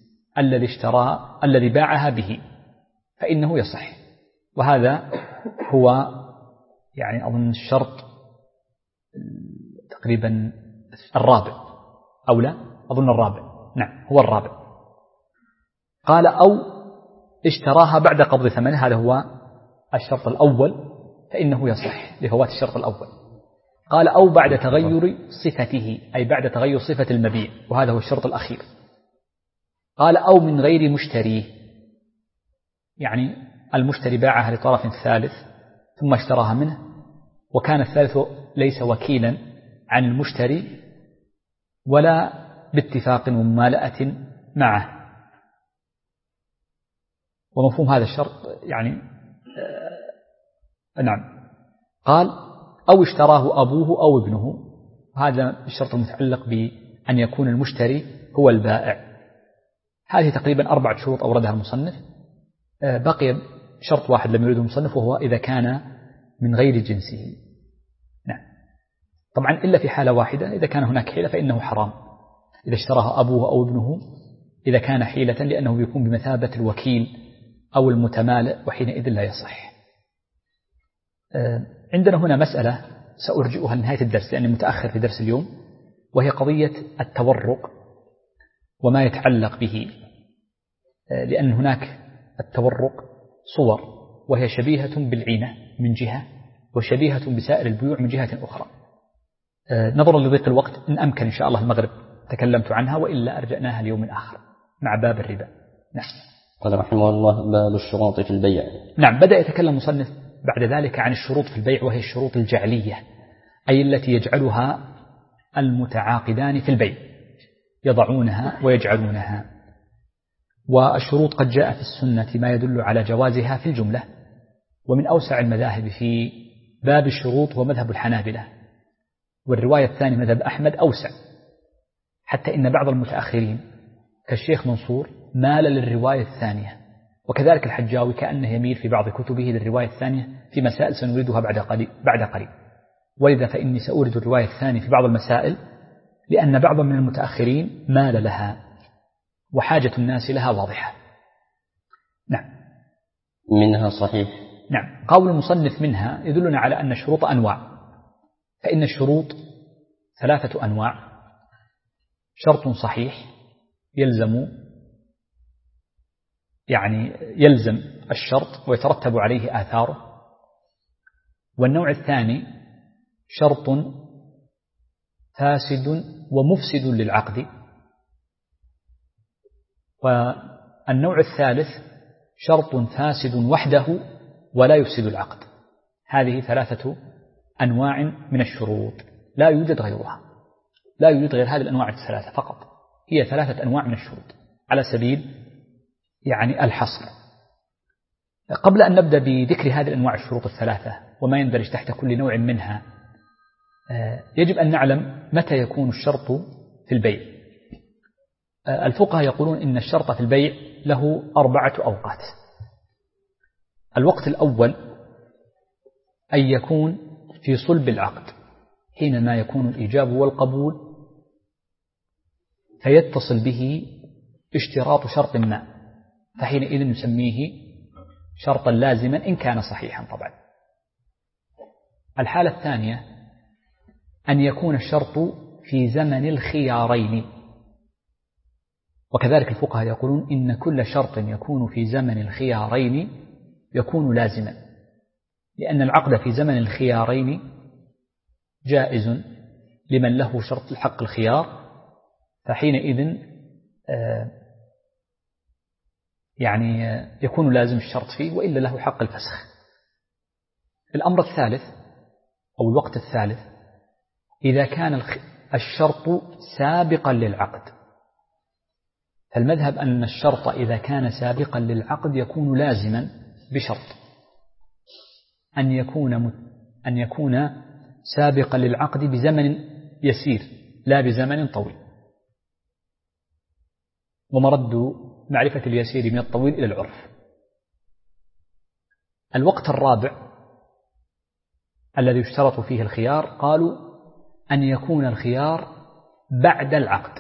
الذي باعها به فإنه يصح. وهذا هو يعني أظن الشرط تقريبا الرابع أو لا أظن الرابع. نعم هو الرابع. قال أو اشتراها بعد قبض ثمنه، هذا هو الشرط الأول فإنه يصح لفوات الشرط الأول. قال أو بعد تغير صفته، أي بعد تغير صفة المبيع، وهذا هو الشرط الأخير. قال أو من غير مشتريه، يعني المشتري باعها لطرف ثالث ثم اشتراها منه وكان الثالث ليس وكيلا عن المشتري ولا باتفاق وممالأة معه. ومفهوم هذا الشرط يعني نعم. قال أو اشتراه أبوه أو ابنه، هذا الشرط المتعلق بأن يكون المشتري هو البائع. هذه تقريبا 4 شروط أوردها المصنف. بقي شرط واحد لم يريده المصنف وهو إذا كان من غير جنسه. نعم. طبعا إلا في حالة واحدة، إذا كان هناك حيلة فإنه حرام إذا اشتراه أبوه أو ابنه، إذا كان حيلة لأنه يكون بمثابة الوكيل أو المتمالئ وحينئذ لا يصح. عندنا هنا مسألة سأرجئها لنهاية الدرس لأني متأخر في درس اليوم، وهي قضية التورق وما يتعلق به، لأن هناك التورق صور وهي شبيهة بالعينة من جهة وشبيهة بسائر البيوع من جهة أخرى. نظرا لضيق الوقت إن أمكن إن شاء الله المغرب تكلمت عنها، وإلا أرجعناها اليوم آخر مع باب الربا. نعم. قال رحمه الله باب الشروط في البيع. نعم. بدأ يتكلم مصنف بعد ذلك عن الشروط في البيع، وهي الشروط الجعلية، أي التي يجعلها المتعاقدان في البيع، يضعونها ويجعلونها. والشروط قد جاء في السنة ما يدل على جوازها في الجملة. ومن أوسع المذاهب في باب الشروط هو مذهب الحنابلة، والرواية الثانية مذهب أحمد أوسع، حتى إن بعض المتأخرين كالشيخ منصور مال للرواية الثانية، وكذلك الحجاوي كأنه يميل في بعض كتبه للرواية الثانية في مسائل سنريدها بعد قليل. ولذا فإني سأورد الرواية الثانية في بعض المسائل لأن بعض من المتأخرين مال لها وحاجة الناس لها واضحة. نعم. منها صحيح. نعم. قول المصنف منها يدلنا على أن الشروط أنواع، فإن الشروط 3 أنواع: شرط صحيح يلزم الشرط ويترتب عليه آثاره، والنوع الثاني شرط فاسد ومفسد للعقد، والنوع الثالث شرط فاسد وحده ولا يفسد العقد. هذه 3 أنواع من الشروط، لا يوجد غيرها، لا يوجد غير هذه الأنواع ال3 فقط، هي 3 أنواع من الشروط على سبيل الحصر. قبل أن نبدأ بذكر هذه الأنواع الشروط ال3 وما يندرج تحت كل نوع منها. يجب أن نعلم متى يكون الشرط في البيع. الفقهاء يقولون إن الشرط في البيع له 4 أوقات. الوقت الأول أن يكون في صلب العقد، حينما يكون الإيجاب والقبول فيتصل به اشتراط شرط ما، فحينئذ نسميه شرطا لازما إن كان صحيحا طبعا. الحالة الثانية أن يكون الشرط في زمن الخيارين، وكذلك الفقهاء يقولون إن كل شرط يكون في زمن الخيارين يكون لازما، لأن العقد في زمن الخيارين جائز لمن له شرط الحق الخيار، فحينئذ يكون لازم الشرط فيه، وإلا له حق الفسخ. الأمر الثالث أو الوقت الثالث إذا كان الشرط سابقا للعقد، فالمذهب أن الشرط إذا كان سابقا للعقد يكون لازما بشرط أن يكون سابقا للعقد بزمن يسير لا بزمن طويل، ومرد معرفة اليسير من الطويل إلى العرف. الوقت الرابع الذي يشترط فيه الخيار قالوا أن يكون الخيار بعد العقد،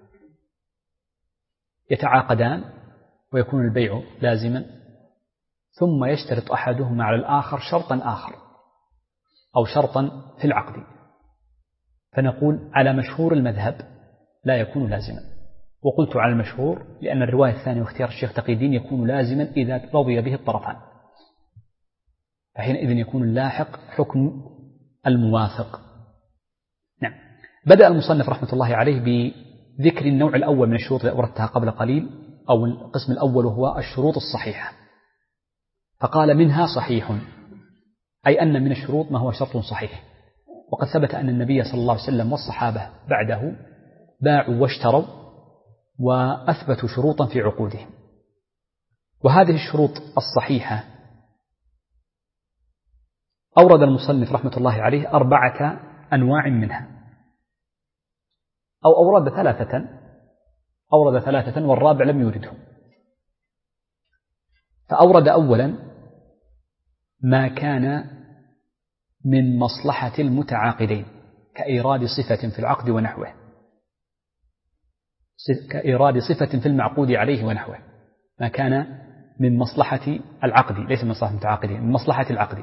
يتعاقدان ويكون البيع لازما، ثم يشترط أحدهما على الآخر شرطا آخر أو شرطا في العقد، فنقول على مشهور المذهب لا يكون لازما. وقلت على المشهور لأن الرواية الثانية واختيار الشيخ تقي الدين يكون لازما إذا رضي به الطرفان، فحينئذ يكون اللاحق حكم الموافق. نعم. بدأ المصنف رحمة الله عليه بذكر النوع الأول من الشروط التي أوردتها قبل قليل، أو القسم الأول وهو الشروط الصحيحة، فقال منها صحيح، أي أن من الشروط ما هو شرط صحيح. وقد ثبت أن النبي صلى الله عليه وسلم والصحابة بعده باعوا واشتروا وأثبتوا شروطا في عقودهم، وهذه الشروط الصحيحة أورد المصنف رحمة الله عليه 4 أنواع منها، أو أورد ثلاثة والرابع لم يورده. فأورد أولا ما كان من مصلحة المتعاقدين كإيراد صفة في العقد ونحوه، كإيراد صفة في المعقود عليه ونحوه، ما كان من مصلحة العقد، ليس من مصلحة المتعاقدين، من مصلحة العقد.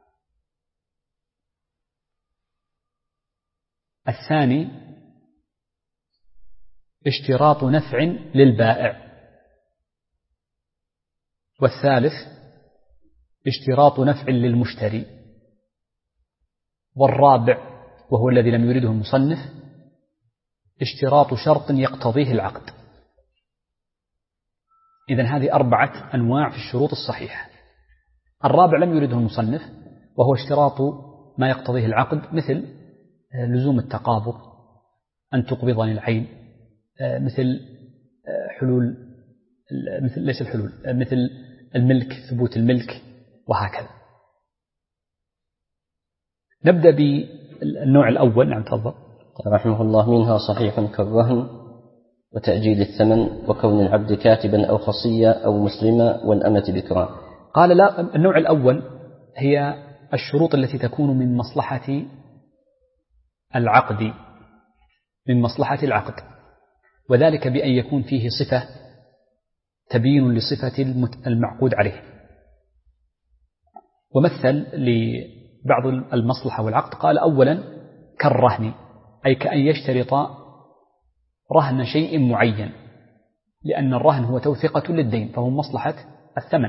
الثاني اشتراط نفع للبائع، والثالث اشتراط نفع للمشتري، والرابع وهو الذي لم يرده المصنف اشتراط شرط يقتضيه العقد. إذن هذه 4 أنواع في الشروط الصحيحة. الرابع لم يرده المصنف وهو اشتراط ما يقتضيه العقد، مثل لزوم التقابض، أن تقبضني العين، مثل حلول، مثل الملك، ثبوت الملك، وهكذا. نبدأ بالنوع الأول. نعم تفضل. رحمه الله. منها صحيح كالرهن وتأجيل الثمن وكون العبد كاتبا أو خصيا أو مسلما والأمة بكرا. قال لا، النوع الأول هي الشروط التي تكون من مصلحة العقد، من مصلحة العقد، وذلك بأن يكون فيه صفة تبين لصفة المعقود عليه. ومثل لبعض المصلحة والعقد قال أولا كالرهن، أي كأن يشترط رهن شيء معين، لأن الرهن هو توثقة للدين فهو مصلحة الثمن،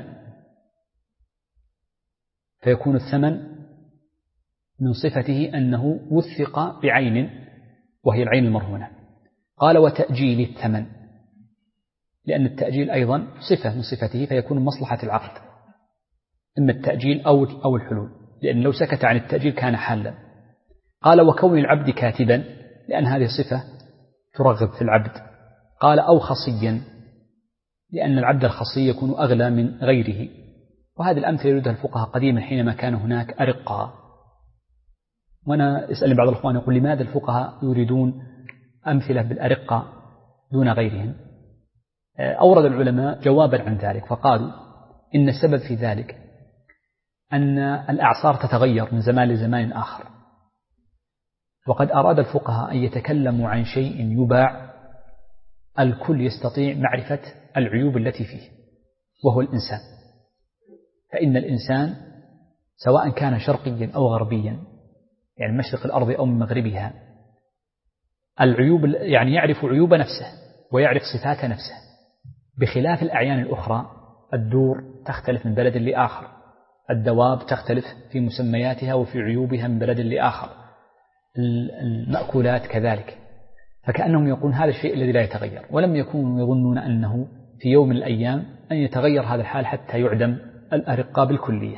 فيكون الثمن من صفته أنه وثق بعين وهي العين المرهونة. قال وتأجيل الثمن، لأن التأجيل أيضا صفة من صفته فيكون مصلحة العقد، إما التأجيل أو الحلول، لأن لو سكت عن التأجيل كان حالا. قال وكون العبد كاتبا، لأن هذه صفة ترغب في العبد. قال أو خصيا، لأن العبد الخصي يكون أغلى من غيره، وهذه الأمثلة يريدها الفقهاء قديما حينما كان هناك أرقة. وأنا يسألني بعض الأخوان يقول لماذا الفقهاء يريدون أمثلة بالأرقة دون غيرهم؟ أورد العلماء جوابا عن ذلك فقالوا إن السبب في ذلك أن الأعصار تتغير من زمان لزمان آخر، وقد أراد الفقهاء أن يتكلموا عن شيء يباع الكل يستطيع معرفة العيوب التي فيه، وهو الإنسان. فإن الإنسان سواء كان شرقيا أو غربيا، يعني مشرق الأرض أو من مغربها، العيوب يعني يعرف عيوب نفسه ويعرف صفات نفسه، بخلاف الأعيان الأخرى. الدور تختلف من بلد لآخر، الدواب تختلف في مسمياتها وفي عيوبها من بلد لآخر، المأكولات كذلك. فكأنهم يقولون هذا الشيء الذي لا يتغير، ولم يكونوا يظنون أنه في يوم من الأيام أن يتغير هذا الحال حتى يعدم الأرقة بالكلية.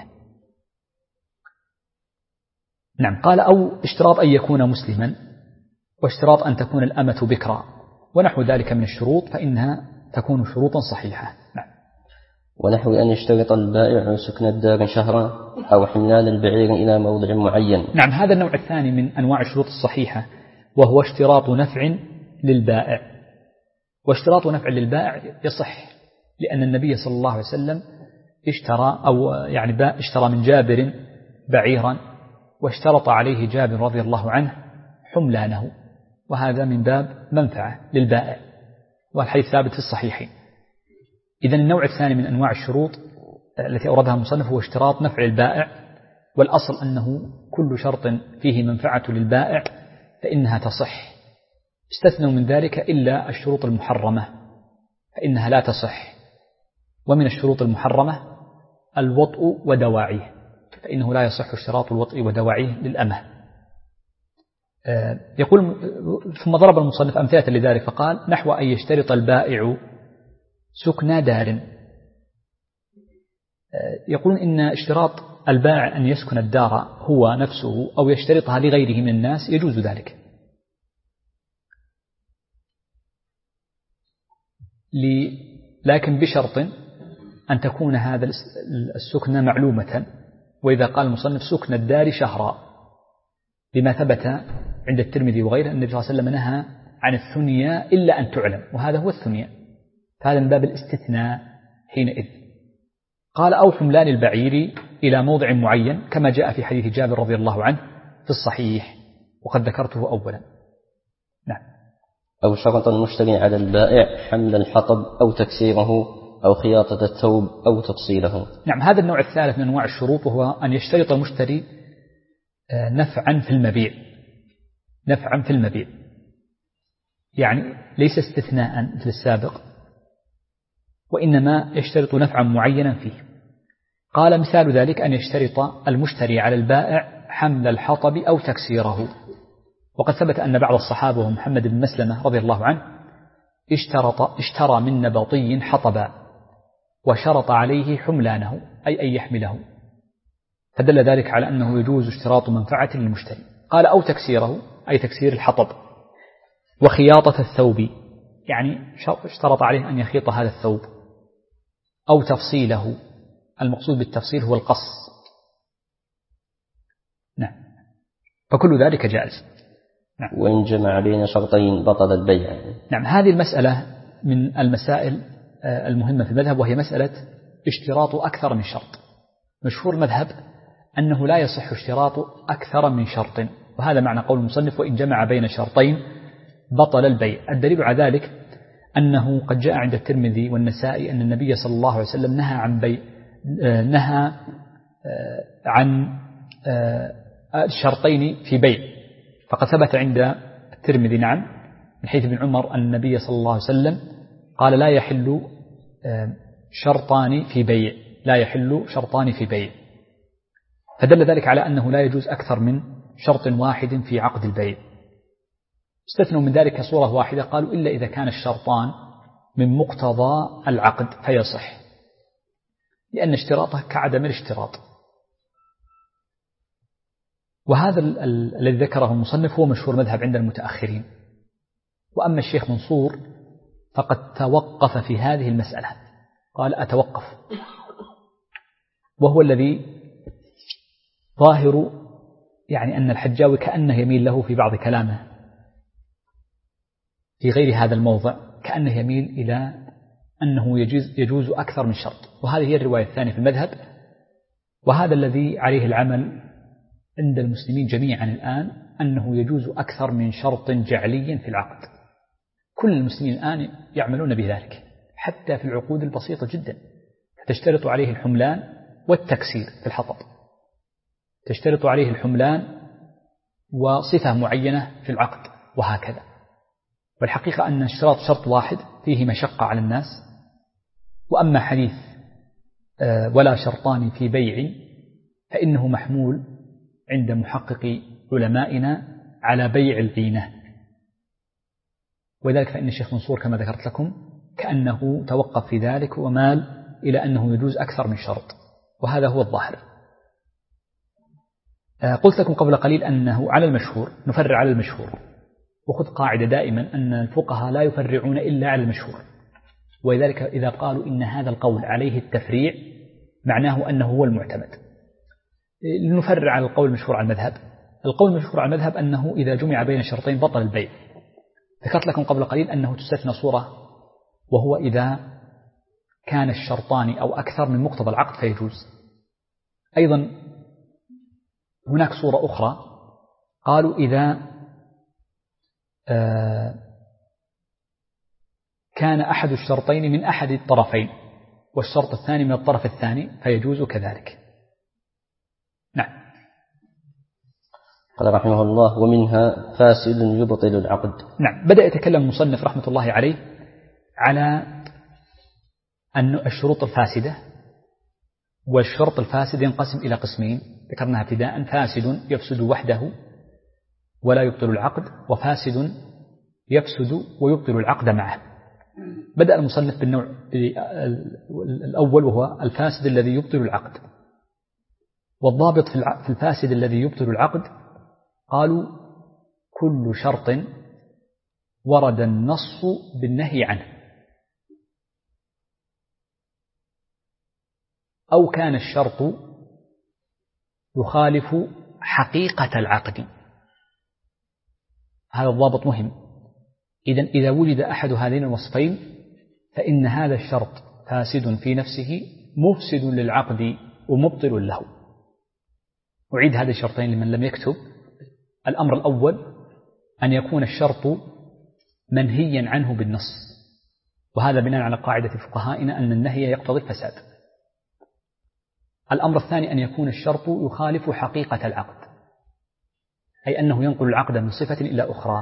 نعم. قال أو اشتراط أن يكون مسلما، واشتراط أن تكون الأمة بكرا، ونحو ذلك من الشروط فإنها تكون شروطا صحيحة. نعم. ونحو أن يشترط البائع سكن الدار شهرا أو حملان البعير إلى موضع معين. نعم. هذا النوع الثاني من أنواع الشروط الصحيحة، وهو اشتراط نفع للبائع. واشتراط نفع للبائع يصح، لأن النبي صلى الله عليه وسلم اشترى من جابر بعيرا، واشترط عليه جابر رضي الله عنه حملانه، وهذا من باب منفعة للبائع، والحديث ثابت في الصحيحين. إذن النوع الثاني من أنواع الشروط التي أوردها المصنف هو اشتراط نفع البائع، والأصل أنه كل شرط فيه منفعة للبائع فإنها تصح، استثنوا من ذلك إلا الشروط المحرمة فإنها لا تصح. ومن الشروط المحرمة الوطء ودواعيه، فإنه لا يصح اشتراط الوطء ودواعيه للأمة. يقول ثم ضرب المصنف أمثلة لذلك فقال نحو أن يشترط البائع سكن دار. يقولون إن اشتراط البائع أن يسكن الدار هو نفسه أو يشترطها لغيره من الناس يجوز ذلك، لكن بشرط أن تكون هذا السكن معلومة. وإذا قال المصنف سكن الدار شهرا، بما ثبت عند الترمذي وغيره أن النبي صلى الله عليه وسلم نهى عن الثنيا إلا أن تعلم، وهذا هو الثنيا، فهذا من باب الاستثناء حينئذ. قال أو حملان البعير إلى موضع معين، كما جاء في حديث جابر رضي الله عنه في الصحيح وقد ذكرته أولا. نعم. أو شرط المشتري على البائع حمل الحطب أو تكسيره أو خياطة الثوب أو تفصيله. نعم. هذا النوع الثالث من أنواع الشروط، وهو أن يشترط المشتري نفعا في المبيع. نفعا في المبيع يعني ليس استثناء مثل السابق، وإنما يشترط نفعا معينا فيه. قال مثال ذلك أن يشترط المشتري على البائع حمل الحطب أو تكسيره. وقد ثبت أن بعض الصحابة ومحمد بن مسلمة رضي الله عنه اشترى من نبطي حطبا وشرط عليه حملانه، أي أن يحمله، فدل ذلك على أنه يجوز اشتراط منفعة للمشتري. قال أو تكسيره أي تكسير الحطب، وخياطة الثوب يعني اشترط عليه أن يخيط هذا الثوب، أو تفصيله، المقصود بالتفصيل هو القص. نعم. فكل ذلك جائز. نعم. وإن جمع بين شرطين بطل البيع. نعم. هذه المسألة من المسائل المهمة في المذهب، وهي مسألة اشتراط أكثر من شرط. مشهور المذهب أنه لا يصح اشتراط أكثر من شرط، وهذا معنى قول المصنف وإن جمع بين شرطين بطل البيع. الدليل على ذلك أنه قد جاء عند الترمذي والنسائي أن النبي صلى الله عليه وسلم نهى عن شرطين في بيع، فقد ثبت عند الترمذي نعم من حديث ابن عمر أن النبي صلى الله عليه وسلم قال لا يحل شرطان في بيع، لا يحل شرطان في بيع، فدل ذلك على أنه لا يجوز أكثر من شرط واحد في عقد البيع. استثنوا من ذلك صورة واحدة، قالوا إلا إذا كان الشرطان من مقتضى العقد فيصح، لأن اشتراطه كعدم الاشتراط. وهذا الذي ذكره المصنف هو مشهور مذهب عند المتأخرين. وأما الشيخ منصور فقد توقف في هذه المسألة، قال أتوقف، وهو الذي ظاهر يعني أن الحجاوي كأنه يميل له في بعض كلامه في غير هذا الموضع، كأنه يميل إلى أنه يجوز أكثر من شرط، وهذه هي الرواية الثانية في المذهب، وهذا الذي عليه العمل عند المسلمين جميعا الآن، أنه يجوز أكثر من شرط جعلي في العقد. كل المسلمين الآن يعملون بذلك حتى في العقود البسيطة جدا، تشترط عليه الحملان والتكسير في الحطب، تشترط عليه الحملان وصفة معينة في العقد وهكذا. والحقيقة أن اشتراط شرط واحد فيه مشقة على الناس. وأما حديث ولا شرطان في بيع فإنه محمول عند محقق علمائنا على بيع العينة، ولذلك فإن الشيخ منصور كما ذكرت لكم كأنه توقف في ذلك ومال إلى أنه يجوز أكثر من شرط، وهذا هو الظاهر. قلت لكم قبل قليل أنه على المشهور نفرع على المشهور، وخذ قاعدة دائما أن الفقهاء لا يفرعون إلا على المشهور، ولذلك إذا قالوا إن هذا القول عليه التفريع معناه أنه هو المعتمد. لنفرع على القول المشهور على المذهب. القول المشهور على المذهب أنه إذا جمع بين شرطين بطل البيع. ذكرت لكم قبل قليل أنه تستثنى صورة، وهو إذا كان الشرطان أو أكثر من مقتضى العقد فيجوز. أيضا هناك صورة أخرى قالوا إذا كان أحد الشرطين من أحد الطرفين والشرط الثاني من الطرف الثاني فيجوز كذلك. نعم. قال رحمه الله: ومنها فاسد يبطل العقد. نعم. بدأ يتكلم المصنف رحمة الله عليه على أن الشروط الفاسدة، والشرط الفاسد ينقسم إلى قسمين ذكرناها ابتداء: فاسد يفسد وحده ولا يبطل العقد، وفاسد يفسد ويبطل العقد معه. بدأ المصنف بالنوع الأول وهو الفاسد الذي يبطل العقد. والضابط في الفاسد الذي يبطل العقد قالوا كل شرط ورد النص بالنهي عنه، أو كان الشرط يخالف حقيقة العقد. هذا الضابط مهم. إذا وجد أحد هذين الوصفين فإن هذا الشرط فاسد في نفسه مفسد للعقد ومبطل له. أعيد هذه الشرطين لمن لم يكتب. الأمر الأول أن يكون الشرط منهيا عنه بالنص، وهذا بناء على قاعدة فقهائنا أن النهي يقتضي الفساد. الأمر الثاني أن يكون الشرط يخالف حقيقة العقد، أي أنه ينقل العقد من صفة إلى أخرى.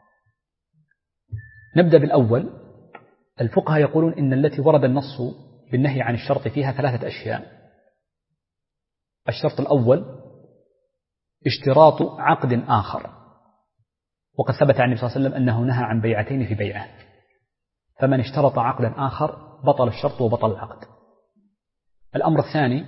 نبدأ بالأول. الفقهاء يقولون إن التي ورد النص بالنهي عن الشرط فيها ثلاثة أشياء. الشرط الأول اشتراط عقد آخر، وقد ثبت عن النبي صلى الله عليه وسلم أنه نهى عن بيعتين في بيعة، فمن اشترط عقدا آخر بطل الشرط وبطل العقد. الأمر الثاني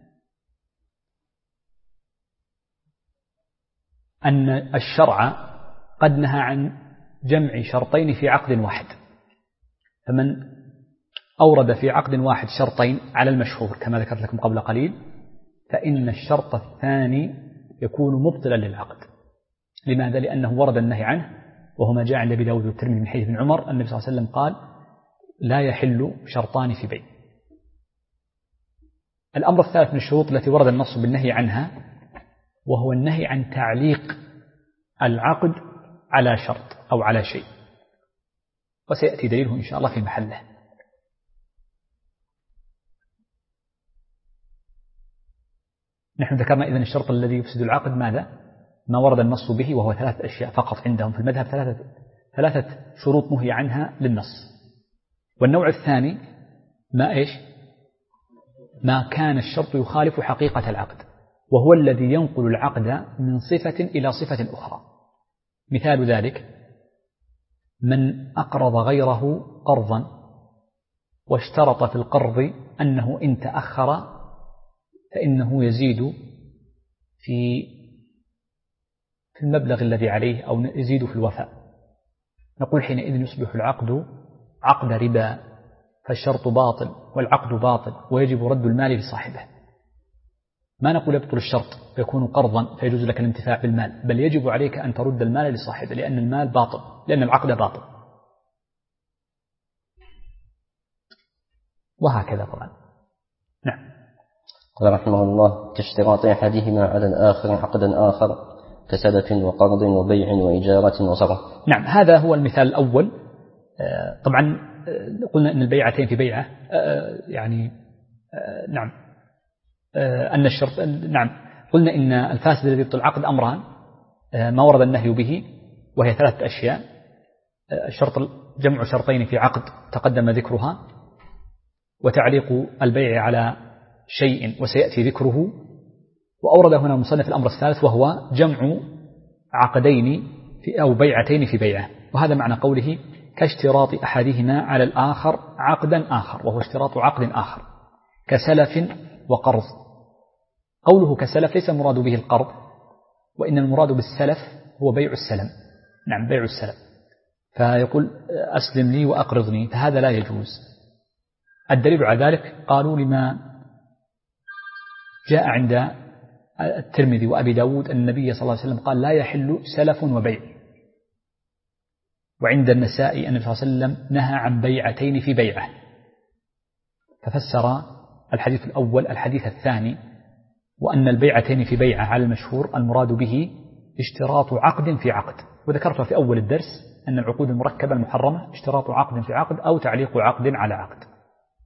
أن الشرع قد نهى عن جمع شرطين في عقد واحد، فمن أورد في عقد واحد شرطين على المشهور كما ذكرت لكم قبل قليل فإن الشرط الثاني يكون مبطلا للعقد. لماذا؟ لأنه ورد النهي عنه، وهو ما جاء عند أبي داود والترمذي من حديث ابن عمر النبي صلى الله عليه وسلم قال: لا يحل شرطان في بيع. الأمر الثالث من الشروط التي ورد النص بالنهي عنها وهو النهي عن تعليق العقد على شرط أو على شيء، وسيأتي دليله إن شاء الله في محله. نحن ذكرنا إذن الشرط الذي يفسد العقد ماذا؟ ما ورد النص به، وهو ثلاثة أشياء فقط عندهم في المذهب، ثلاثة شروط نهي عنها للنص. والنوع الثاني ما إيش؟ ما كان الشرط يخالف حقيقة العقد، وهو الذي ينقل العقد من صفة إلى صفة أخرى. مثال ذلك: من أقرض غيره قرضا واشترط في القرض أنه إن تأخر فإنه يزيد في المبلغ الذي عليه أو يزيد في الوفاء، نقول حينئذ يصبح العقد عقد ربا، فالشرط باطل والعقد باطل ويجب رد المال لصاحبه. ما نقول يبطل الشرط فيكون قرضا فيجوز لك الانتفاع بالمال، بل يجب عليك أن ترد المال لصاحبه، لأن المال باطل، لأن العقد باطل، وهكذا طبعا. نعم. قال رحمه الله: كاشتراط أحدهما على الآخر عقدا آخر كسلف وقرض وبيع وإجارة وصرف. نعم، هذا هو المثال الأول. طبعا قلنا أن البيعتين في بيعة، نعم، أن الشرط، نعم، قلنا إن الفاسد الذي يبطل العقد أمران ما ورد النهي به، وهي 3 أشياء: الشرط جمع شرطين في عقد تقدم ذكرها، وتعليق البيع على شيء وسيأتي ذكره، وأورد هنا المصنف الأمر الثالث وهو جمع عقدين أو بيعتين في بيعة، وهذا معنى قوله كاشتراط أحدهما على الآخر عقدا آخر، وهو اشتراط عقد آخر كسلف وقرض. قوله كسلف ليس المراد به القرض، وإن المراد بالسلف هو بيع السلم. نعم، بيع السلم، فيقول أسلم لي وأقرضني، فهذا لا يجوز. الدليل على ذلك قالوا لما جاء عند الترمذي وأبي داود أن النبي صلى الله عليه وسلم قال لا يحل سلف وبيع، وعند النسائي أن النبي صلى الله عليه وسلم نهى عن بيعتين في بيعة، ففسر الحديث الأول الحديث الثاني، وأن البيعتين في بيعة على المشهور المراد به اشتراط عقد في عقد، وذكرتها في أول الدرس أن العقود المركبة المحرمة اشتراط عقد في عقد أو تعليق عقد على عقد.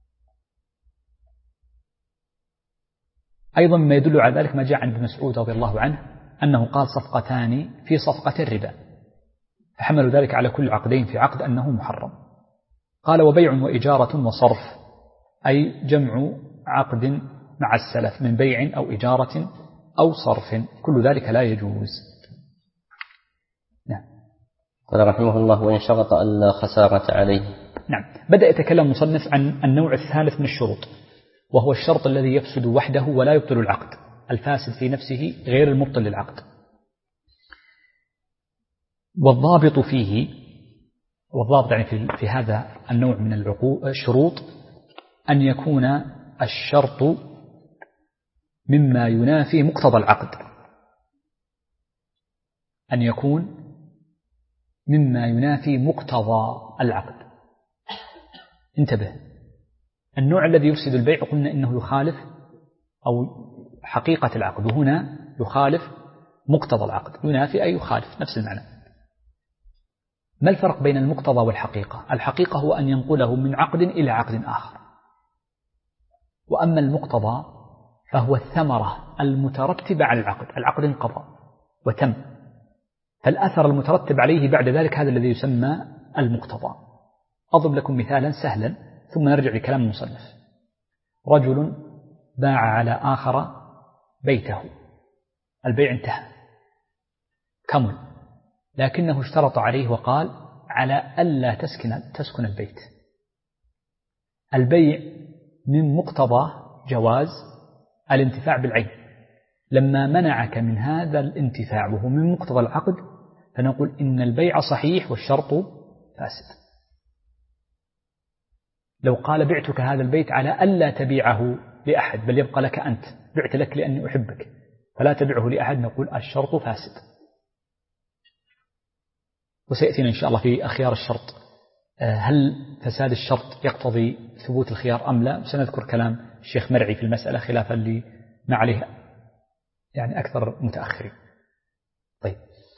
أيضا ما يدل على ذلك ما جاء عن ابن مسعود رضي الله عنه أنه قال صفقتان في صفقة الربا، فحملوا ذلك على كل عقدين في عقد أنه محرم. قال وبيع وإجارة وصرف، أي جمع عقد مع السلف من بيع أو إجارة أو صرف، كل ذلك لا يجوز. نعم. قال رحمه الله: وإن شرط ألا خسارة عليه. نعم، بدأ يتكلم المصنف عن النوع الثالث من الشروط، وهو الشرط الذي يفسد وحده ولا يبطل العقد، الفاسد في نفسه غير المبطل للعقد. والضابط فيه، والضابط يعني في هذا النوع من الشروط أن يكون الشرط مما ينافي مقتضى العقد، أن يكون مما ينافي مقتضى العقد. انتبه، النوع الذي يفسد البيع قلنا إنه يخالف أو حقيقة العقد، وهنا يخالف مقتضى العقد، ينافي أي يخالف، نفس المعنى. ما الفرق بين المقتضى والحقيقة؟ الحقيقة هو أن ينقله من عقد إلى عقد آخر، وأما المقتضى فهو الثمرة المترتبة على العقد، العقد انقضى وتم، فالأثر المترتب عليه بعد ذلك هذا الذي يسمى المقتضى. أضرب لكم مثالا سهلا ثم نرجع لكلام المصنف. رجل باع على آخر بيته، البيع انتهى كمل، لكنه اشترط عليه وقال على ألا تسكن البيت. البيع من مقتضى جواز الانتفاع بالعين، لما منعك من هذا الانتفاع وهو من مقتضى العقد فنقول إن البيع صحيح والشرط فاسد. لو قال بعتك هذا البيت على ألا تبيعه لأحد بل يبقى لك أنت، بعت لك لأني أحبك فلا تبيعه لأحد، نقول الشرط فاسد. وسيأتينا إن شاء الله في أخيار الشرط هل فساد الشرط يقتضي ثبوت الخيار أم لا، سنذكر كلام الشيخ مرعي في المسألة خلافا لما عليه يعني أكثر متأخرين. طيب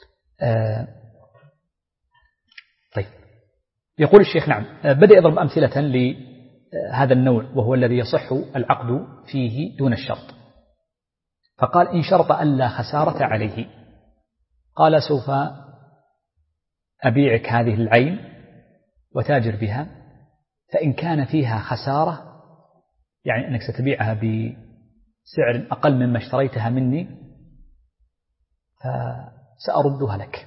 يقول الشيخ نعم، بدأ يضرب أمثلة لهذا النوع وهو الذي يصح العقد فيه دون الشرط، فقال إن شرط ألا خسارة عليه، قال سوف أبيعك هذه العين وتاجر بها، فإن كان فيها خسارة يعني أنك ستبيعها بسعر أقل مما اشتريتها مني فسأردها لك،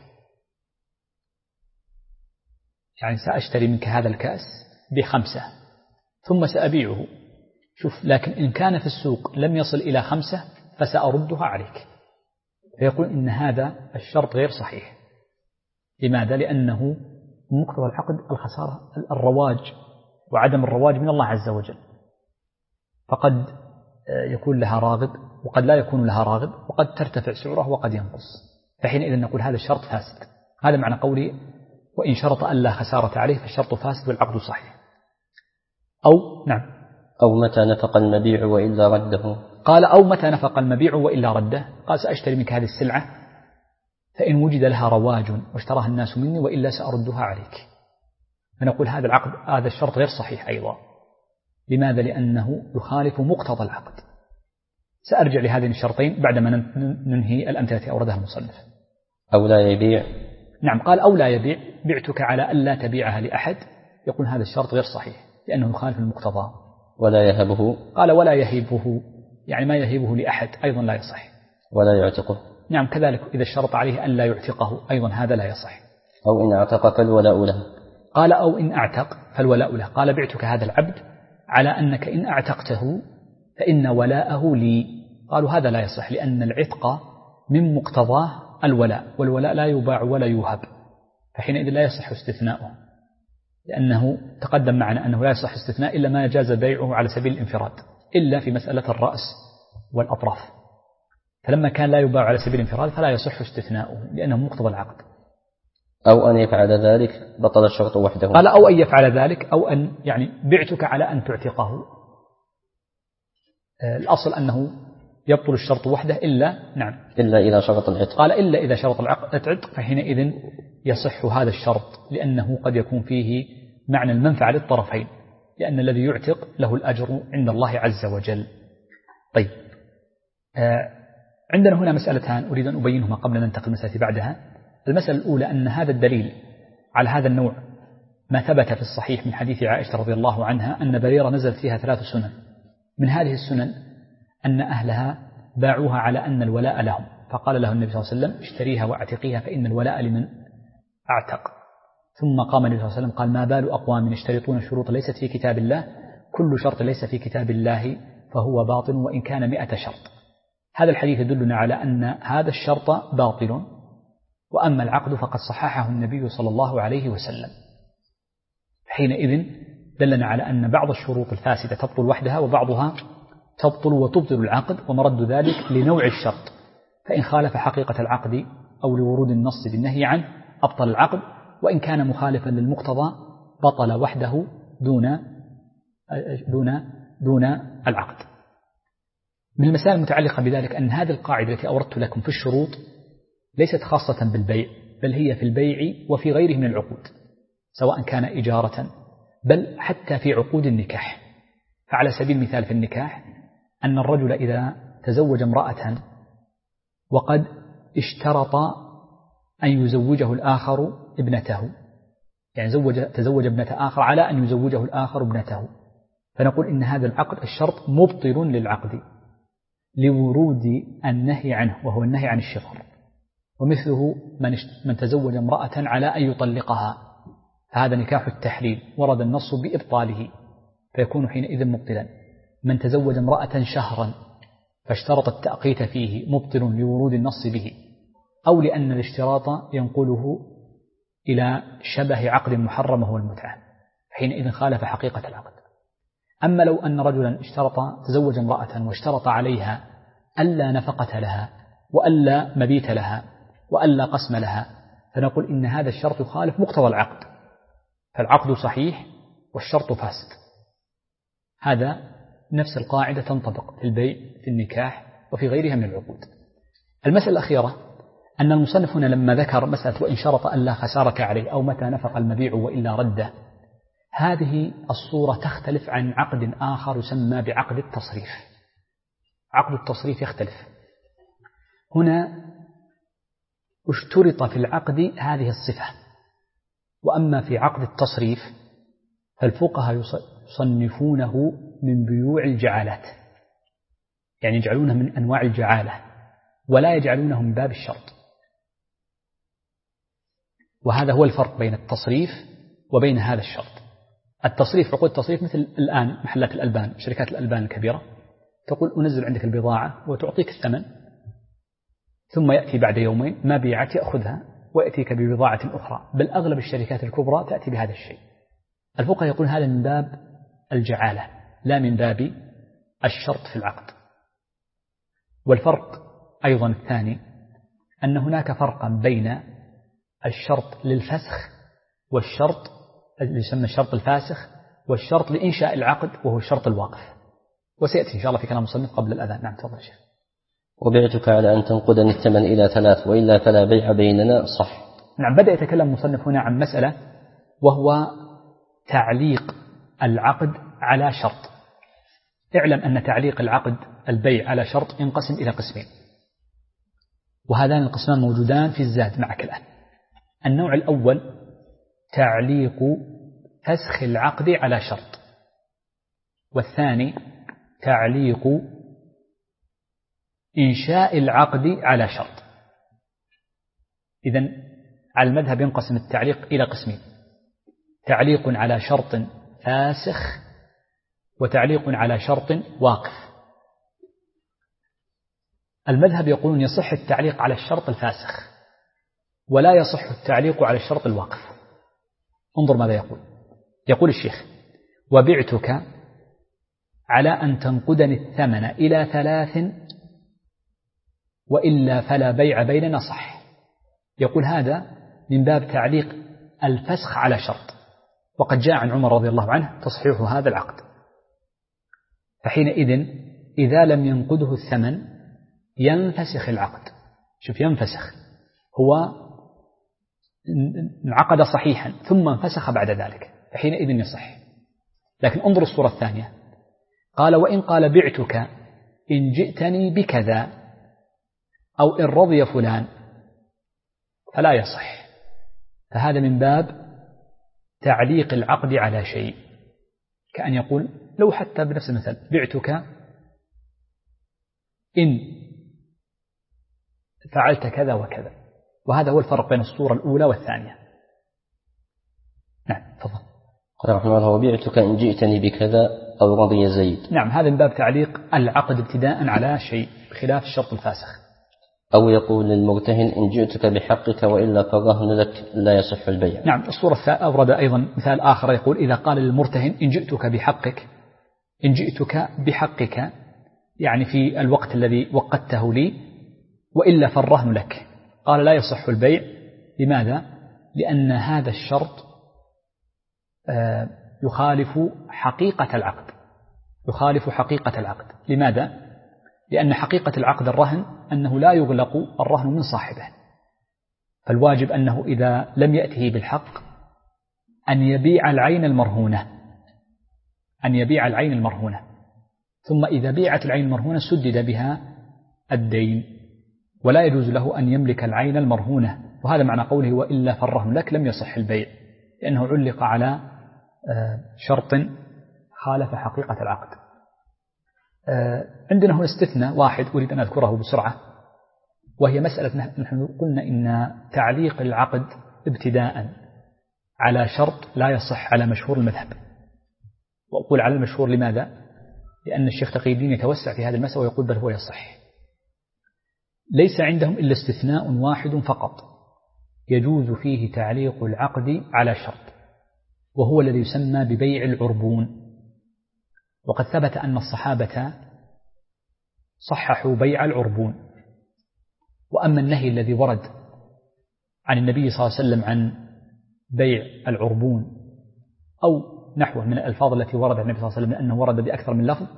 يعني سأشتري منك هذا الكأس ب5 ثم سأبيعه، شوف، لكن إن كان في السوق لم يصل إلى 5 فسأردها عليك. فيقول إن هذا الشرط غير صحيح. لماذا؟ لأنه مقتضى العقد الخسارة، الرواج وعدم الرواج من الله عز وجل، فقد يكون لها راغب وقد لا يكون لها راغب، وقد ترتفع سعره وقد ينقص، فحينئذ نقول هذا الشرط فاسد. هذا معنى قولي وإن شرط ألا خسارة عليه فالشرط فاسد والعقد صحيح. أو نعم، أو متى نفق المبيع وإلا رده. قال أو متى نفق المبيع وإلا رده، قال سأشتري منك هذه السلعة فإن وجد لها رواج واشتراها الناس مني وإلا سأردها عليك. فنقول هذا العقد، هذا الشرط غير صحيح أيضا. لماذا؟ لأنه يخالف مقتضى العقد. سأرجع لهذين الشرطين بعدما ننهي الأمثلة التي أوردها المصنف. أو لا يبيع. نعم، قال أو لا يبيع، بعتك على ألا تبيعها لأحد، يقول هذا الشرط غير صحيح لأنه يخالف المقتضى. ولا يهبه. قال ولا يهبه، يعني ما يهبه لأحد أيضا لا يصح. ولا يعتقه. نعم كذلك، إذا الشرط عليه أن لا يعتقه أيضا هذا لا يصح. أو إن اعتق فالولاء له. قال أو إن اعتق فالولاء له، قال بعتك هذا العبد على أنك إن اعتقته فإن ولاءه لي. قالوا هذا لا يصح لأن العتق من مقتضاه الولاء، والولاء لا يباع ولا يوهب، فحينئذ لا يصح استثناؤه، لأنه تقدم معنا أنه لا يصح استثناء إلا ما جاز بيعه على سبيل الانفراد، إلا في مسألة الرأس والأطراف، فلما كان لا يباع على سبيل الانفراد فلا يصح استثناؤه لأنه مقتضى العقد. أو أن يفعل ذلك بطل الشرط وحده. قال أو أن يفعل ذلك، أو أن يعني بعتك على أن تعتقه، الأصل أنه يبطل الشرط وحده إلا نعم إلا إذا شرط العتق. قال إلا إذا شرط العتق، فحينئذ يصح هذا الشرط لأنه قد يكون فيه معنى المنفعة للطرفين، لأن الذي يعتق له الأجر عند الله عز وجل. طيب، عندنا هنا مسألتان أريد أن أبينهما قبل أن ننتقل المسألة بعدها. المسألة الأولى أن هذا الدليل على هذا النوع ما ثبت في الصحيح من حديث عائشة رضي الله عنها أن بريرة نزلت فيها 3 سنن، من هذه السنن أن أهلها باعوها على أن الولاء لهم، فقال له النبي صلى الله عليه وسلم اشتريها واعتقيها فإن الولاء لمن اعتق. ثم قام النبي صلى الله عليه وسلم قال ما بال أقوام يشترطون شروط ليست في كتاب الله، كل شرط ليس في كتاب الله فهو باطل وإن كان 100 شرط. هذا الحديث يدلنا على أن هذا الشرط باطل، وأما العقد فقد صححه النبي صلى الله عليه وسلم. حينئذ دلنا على أن بعض الشروط الفاسدة تبطل وحدها وبعضها تبطل وتبطل العقد، ومرد ذلك لنوع الشرط، فإن خالف حقيقة العقد أو لورود النص بالنهي عنه أبطل العقد، وإن كان مخالفا للمقتضى بطل وحده دون العقد. من المسائل المتعلقة بذلك أن هذه القاعدة التي أوردت لكم في الشروط ليست خاصة بالبيع، بل هي في البيع وفي غيره من العقود، سواء كان إجارة بل حتى في عقود النكاح. فعلى سبيل المثال في النكاح أن الرجل إذا تزوج امرأة وقد اشترط أن يزوجه الآخر ابنته، يعني تزوج ابنة آخر على أن يزوجه الآخر ابنته، فنقول إن هذا العقد الشرط مبطل للعقد لورود النهي عنه، وهو النهي عن الشغر. ومثله من تزوج امرأة على أن يطلقها، فهذا نكاح التحليل ورد النص بإبطاله فيكون حينئذ مبطلا. من تزوج امرأة شهرا فاشترط التأقيت فيه مبطل لورود النص به، أو لأن الاشتراط ينقله إلى شبه عقد محرم وهو المتعة، حينئذ خالف حقيقة العقد. أما لو أن رجلا تزوج امرأة واشترط عليها ألا نفقة لها وألا مبيت لها وألا قسم لها، فنقول إن هذا الشرط يخالف مقتضى العقد، فالعقد صحيح والشرط فاسد. هذا نفس القاعدة تنطبق في البيع في النكاح وفي غيرها من العقود. المسألة الأخيرة أن المصنف هنا لما ذكر مسألة وإن شرط ألا خسارة عليه أو متى نفق المبيع وإلا رده، هذه الصورة تختلف عن عقد آخر يسمى بعقد التصريف. عقد التصريف يختلف. هنا اشترط في العقد هذه الصفة، وأما في عقد التصريف فالفقهاء يصنفونه من بيوع الجعالات، يعني يجعلونه من أنواع الجعالة ولا يجعلونه من باب الشرط. وهذا هو الفرق بين التصريف وبين هذا الشرط. التصريف، عقود التصريف مثل الآن محلات الألبان، شركات الألبان الكبيرة، تقول أنزل عندك البضاعة وتعطيك الثمن، ثم يأتي بعد يومين ما بيعت يأخذها ويأتيك ببضاعة أخرى، بل أغلب الشركات الكبرى تأتي بهذا الشيء. الفقهاء يقول هذا من باب الجعالة لا من باب الشرط في العقد. والفرق أيضا الثاني أن هناك فرقا بين الشرط للفسخ والشرط اللي يسمى الشرط الفاسخ والشرط لإنشاء العقد وهو الشرط الواقف، وسيأتي إن شاء الله في كلام المصنف قبل الأذان. نعم تفضل شيخ. وبعتك على أن تنقدني الثمن إلى 3 وإلا فلا بيع بيننا صح. نعم، بدأ يتكلم المصنف هنا عن مسألة وهو تعليق العقد على شرط. اعلم أن تعليق العقد البيع على شرط ينقسم إلى قسمين، وهذان القسمان موجودان في الزاد معك الآن. النوع الأول تعليق فسخ العقد على شرط، والثاني تعليق إنشاء العقد على شرط. إذن على المذهب ينقسم التعليق إلى قسمين: تعليق على شرط فاسخ وتعليق على شرط واقف. المذهب يقولون يصح التعليق على الشرط الفاسخ ولا يصح التعليق على الشرط الواقف. انظر ماذا يقول. يقول الشيخ: وبعتك على أن تنقدني الثمن إلى 3 وإلا فلا بيع بيننا صح. يقول هذا من باب تعليق الفسخ على شرط، وقد جاء عن عمر رضي الله عنه تصحيح هذا العقد. فحينئذ إذا لم ينقده الثمن ينفسخ العقد. شوف، ينفسخ، هو انعقد صحيحا ثم انفسخ بعد ذلك، فحينئذ يصح. لكن انظر الصورة الثانية، قال: وإن قال بعتك إن جئتني بكذا أو إن رضي فلان فلا يصح. فهذا من باب تعليق العقد على شيء، كأن يقول لو حتى بنفس المثال: بعتك إن فعلت كذا وكذا. وهذا هو الفرق بين الصورة الأولى والثانية. نعم تفضل. قال رحمه الله: وبعتك إن جئتني بكذا أو رضي زيد. نعم، هذا من باب تعليق العقد ابتداء على شيء بخلاف الشرط الفاسخ. أو يقول للمرتهن: إن جئتك بحقك وإلا فالرهن لك لا يصح البيع. نعم، الصورة أورد أيضا مثال آخر يقول: إذا قال للمرتهن: إن جئتك بحقك، إن جئتك بحقك يعني في الوقت الذي وقته لي، وإلا فالرهن لك. قال: لا يصح البيع. لماذا؟ لأن هذا الشرط يخالف حقيقة العقد، يخالف حقيقة العقد. لماذا؟ لأن حقيقة العقد الرهن أنه لا يغلق الرهن من صاحبه، فالواجب أنه إذا لم يأته بالحق أن يبيع العين المرهونة، أن يبيع العين المرهونة، ثم إذا بيعت العين المرهونة سدد بها الدين، ولا يجوز له أن يملك العين المرهونة. وهذا معنى قوله: وإلا فالرهن لك. لم يصح البيع لأنه علق على شرط خالف حقيقة العقد. عندنا هنا استثناء واحد أريد أن أذكره بسرعة، وهي مسألة نحن قلنا إن تعليق العقد ابتداء على شرط لا يصح على مشهور المذهب. وأقول على المشهور لماذا؟ لأن الشيخ تقي الدين يتوسع في هذه المسألة ويقول بل هو يصح. ليس عندهم إلا استثناء واحد فقط يجوز فيه تعليق العقد على شرط، وهو الذي يسمى ببيع العربون. وقد ثبت أن الصحابة صححوا بيع العربون. وأما النهي الذي ورد عن النبي صلى الله عليه وسلم عن بيع العربون أو نحوه من الألفاظ التي ورد عن النبي صلى الله عليه وسلم، لأنه ورد بأكثر من لفظ،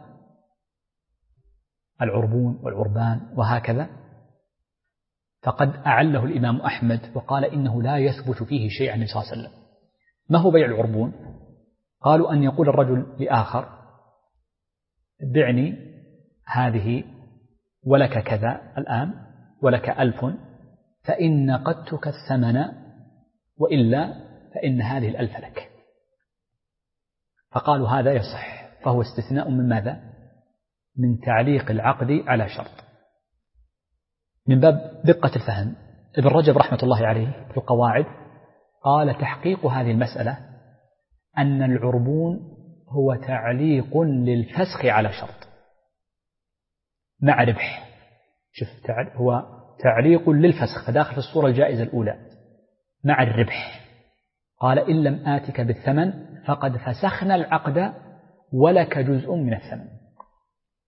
العربون والعربان وهكذا، فقد أعله الإمام أحمد وقال إنه لا يثبت فيه شيء عن النبي صلى الله عليه وسلم. ما هو بيع العربون؟ قالوا أن يقول الرجل لآخر: بعني هذه ولك كذا الآن، ولك 1000، فإن نقدتك الثمن وإلا فإن هذه 1000 لك. فقالوا هذا يصح، فهو استثناء من ماذا؟ من تعليق العقد على شرط. من باب دقة الفهم، ابن رجب رحمة الله عليه في القواعد قال: تحقيق هذه المسألة أن العربون هو تعليق للفسخ على شرط مع ربح. شوف، هو تعليق للفسخ، فداخل في الصورة الجائزة الأولى مع الربح. قال: إن لم آتك بالثمن فقد فسخنا العقد ولك جزء من الثمن.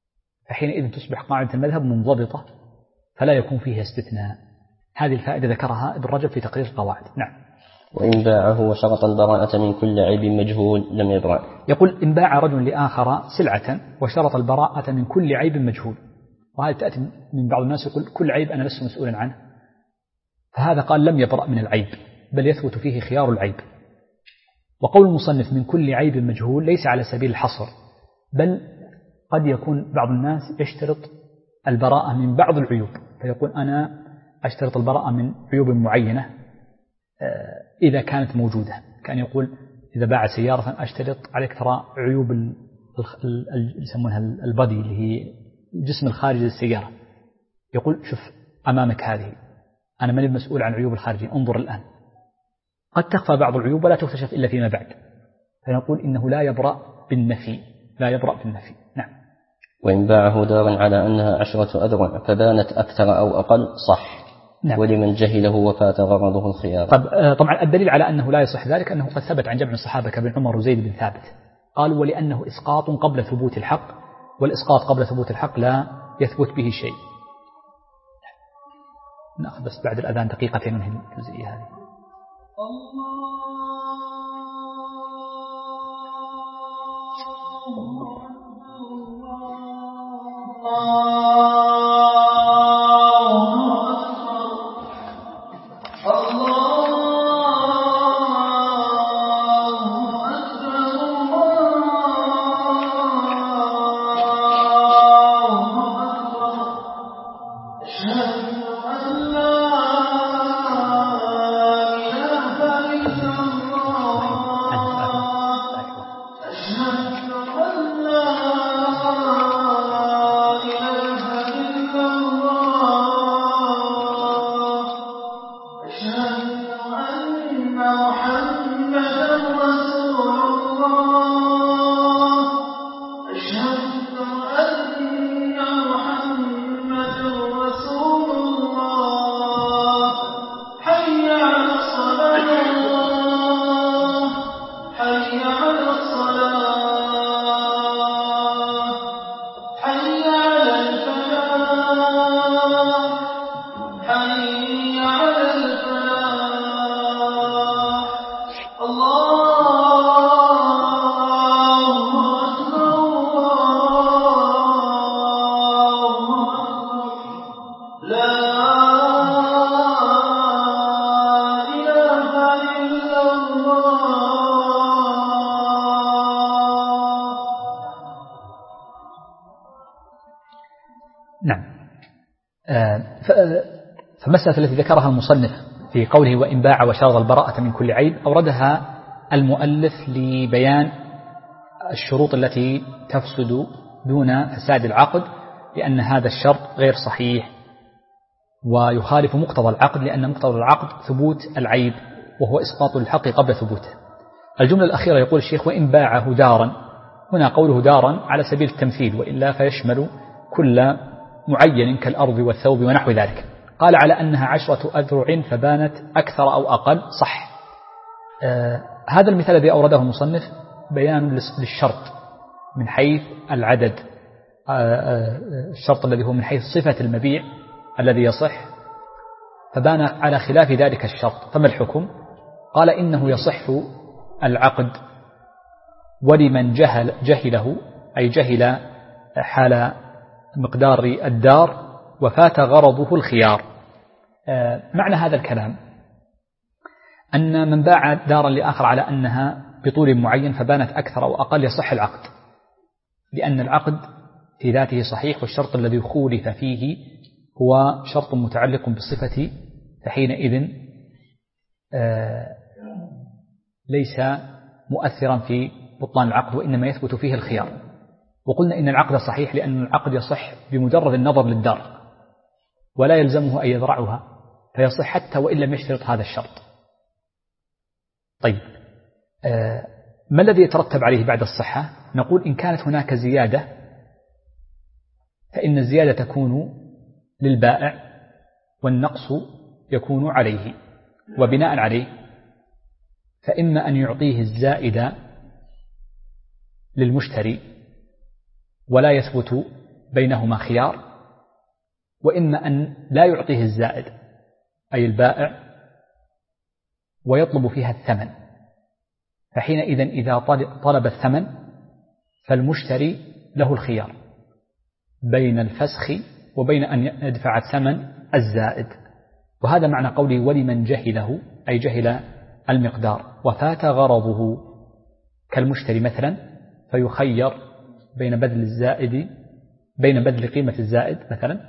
فحينئذ تصبح قاعدة المذهب منضبطة فلا يكون فيها استثناء. هذه الفائدة ذكرها ابن رجب في تقرير القواعد. نعم. وإن باعه وشرط البراءة من كل عيب مجهول لم يبرأ. يقول إن باع رجل لآخر سلعة وشرط البراءة من كل عيب مجهول، وهذا تأتي من بعض الناس يقول كل عيب أنا لست مسؤولا عنه، فهذا قال لم يبرأ من العيب بل يثبت فيه خيار العيب. وقول المصنف من كل عيب مجهول ليس على سبيل الحصر، بل قد يكون بعض الناس يشترط البراءة من بعض العيوب، فيقول أنا أشترط البراءة من عيوب معينة إذا كانت موجودة، كان يقول إذا باع سيارة أشترط عليك ترى عيوب يسمونها البادي اللي هي الجسم الخارجي للسيارة، يقول شوف أمامك هذه أنا ماني مسؤول عن عيوب الخارجية، انظر الآن. قد تخفى بعض العيوب ولا تكتشف إلا فيما بعد، فنقول إنه لا يبرأ بالنفي، لا يبرأ بالنفي. نعم. وإن باعه دارا على أنها 10 أذرع فبانت أكثر أو أقل صح. نعم. ولمن جهله وفات غرضه الخيار. طبعا الدليل على أنه لا يصح ذلك أنه قد ثبت عن جمع الصحابة كابن عمر وزيد بن ثابت، قالوا ولأنه إسقاط قبل ثبوت الحق، والإسقاط قبل ثبوت الحق لا يثبت به شيء. نأخذ بس بعد الأذان دقيقتين من الجزئية هذه. فالمسألة التي ذكرها المصنف في قوله وإن باع وشرط البراءة من كل عيب أوردها المؤلف لبيان الشروط التي تفسد دون فساد العقد، لأن هذا الشرط غير صحيح ويخالف مقتضى العقد، لأن مقتضى العقد ثبوت العيب وهو إسقاط الحق قبل ثبوته. الجملة الأخيرة يقول الشيخ وإن باعه دارا، هنا قوله دارا على سبيل التمثيل، وإلا فيشمل كل معين كالأرض والثوب ونحو ذلك. قال على أنها 10 أذرع فبانت أكثر أو أقل صح. هذا المثال الذي أورده المصنف بيان للشرط من حيث العدد، الشرط الذي هو من حيث صفة المبيع الذي يصح، فبان على خلاف ذلك الشرط. فما الحكم؟ قال إنه يصح العقد ولمن جهله، أي جهل حال مقدار الدار وفات غرضه الخيار. معنى هذا الكلام أن من باع دارا لآخر على أنها بطول معين فبانت أكثر أو أقل يصح العقد، لأن العقد في ذاته صحيح، والشرط الذي خولف فيه هو شرط متعلق بالصفة، فحينئذ ليس مؤثرا في بطلان العقد، وإنما يثبت فيه الخيار. وقلنا إن العقد صحيح لأن العقد يصح بمجرد النظر للدار ولا يلزمه أن يذرعها، فيصح حتى وإن لم يشترط هذا الشرط. طيب، ما الذي يترتب عليه بعد الصحة؟ نقول إن كانت هناك زيادة فإن الزيادة تكون للبائع والنقص يكون عليه، وبناء عليه فإما أن يعطيه الزائد للمشتري ولا يثبت بينهما خيار، وإما أن لا يعطيه الزائد أي البائع ويطلب فيها الثمن، فحينئذ إذا طلب الثمن فالمشتري له الخيار بين الفسخ وبين أن يدفع الثمن الزائد. وهذا معنى قوله ولمن جهله أي جهل المقدار وفات غرضه، كالمشتري مثلا فيخير بين بذل قيمة الزائد مثلا،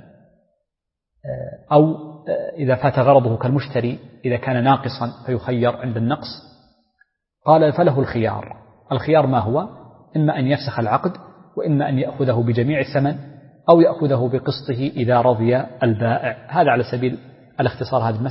أو إذا فات غرضه كالمشتري إذا كان ناقصا فيخير عند النقص. قال فله الخيار ما هو؟ إما أن يفسخ العقد، وإما أن يأخذه بجميع الثمن، أو يأخذه بقسطه إذا رضي البائع. هذا على سبيل الاختصار هذه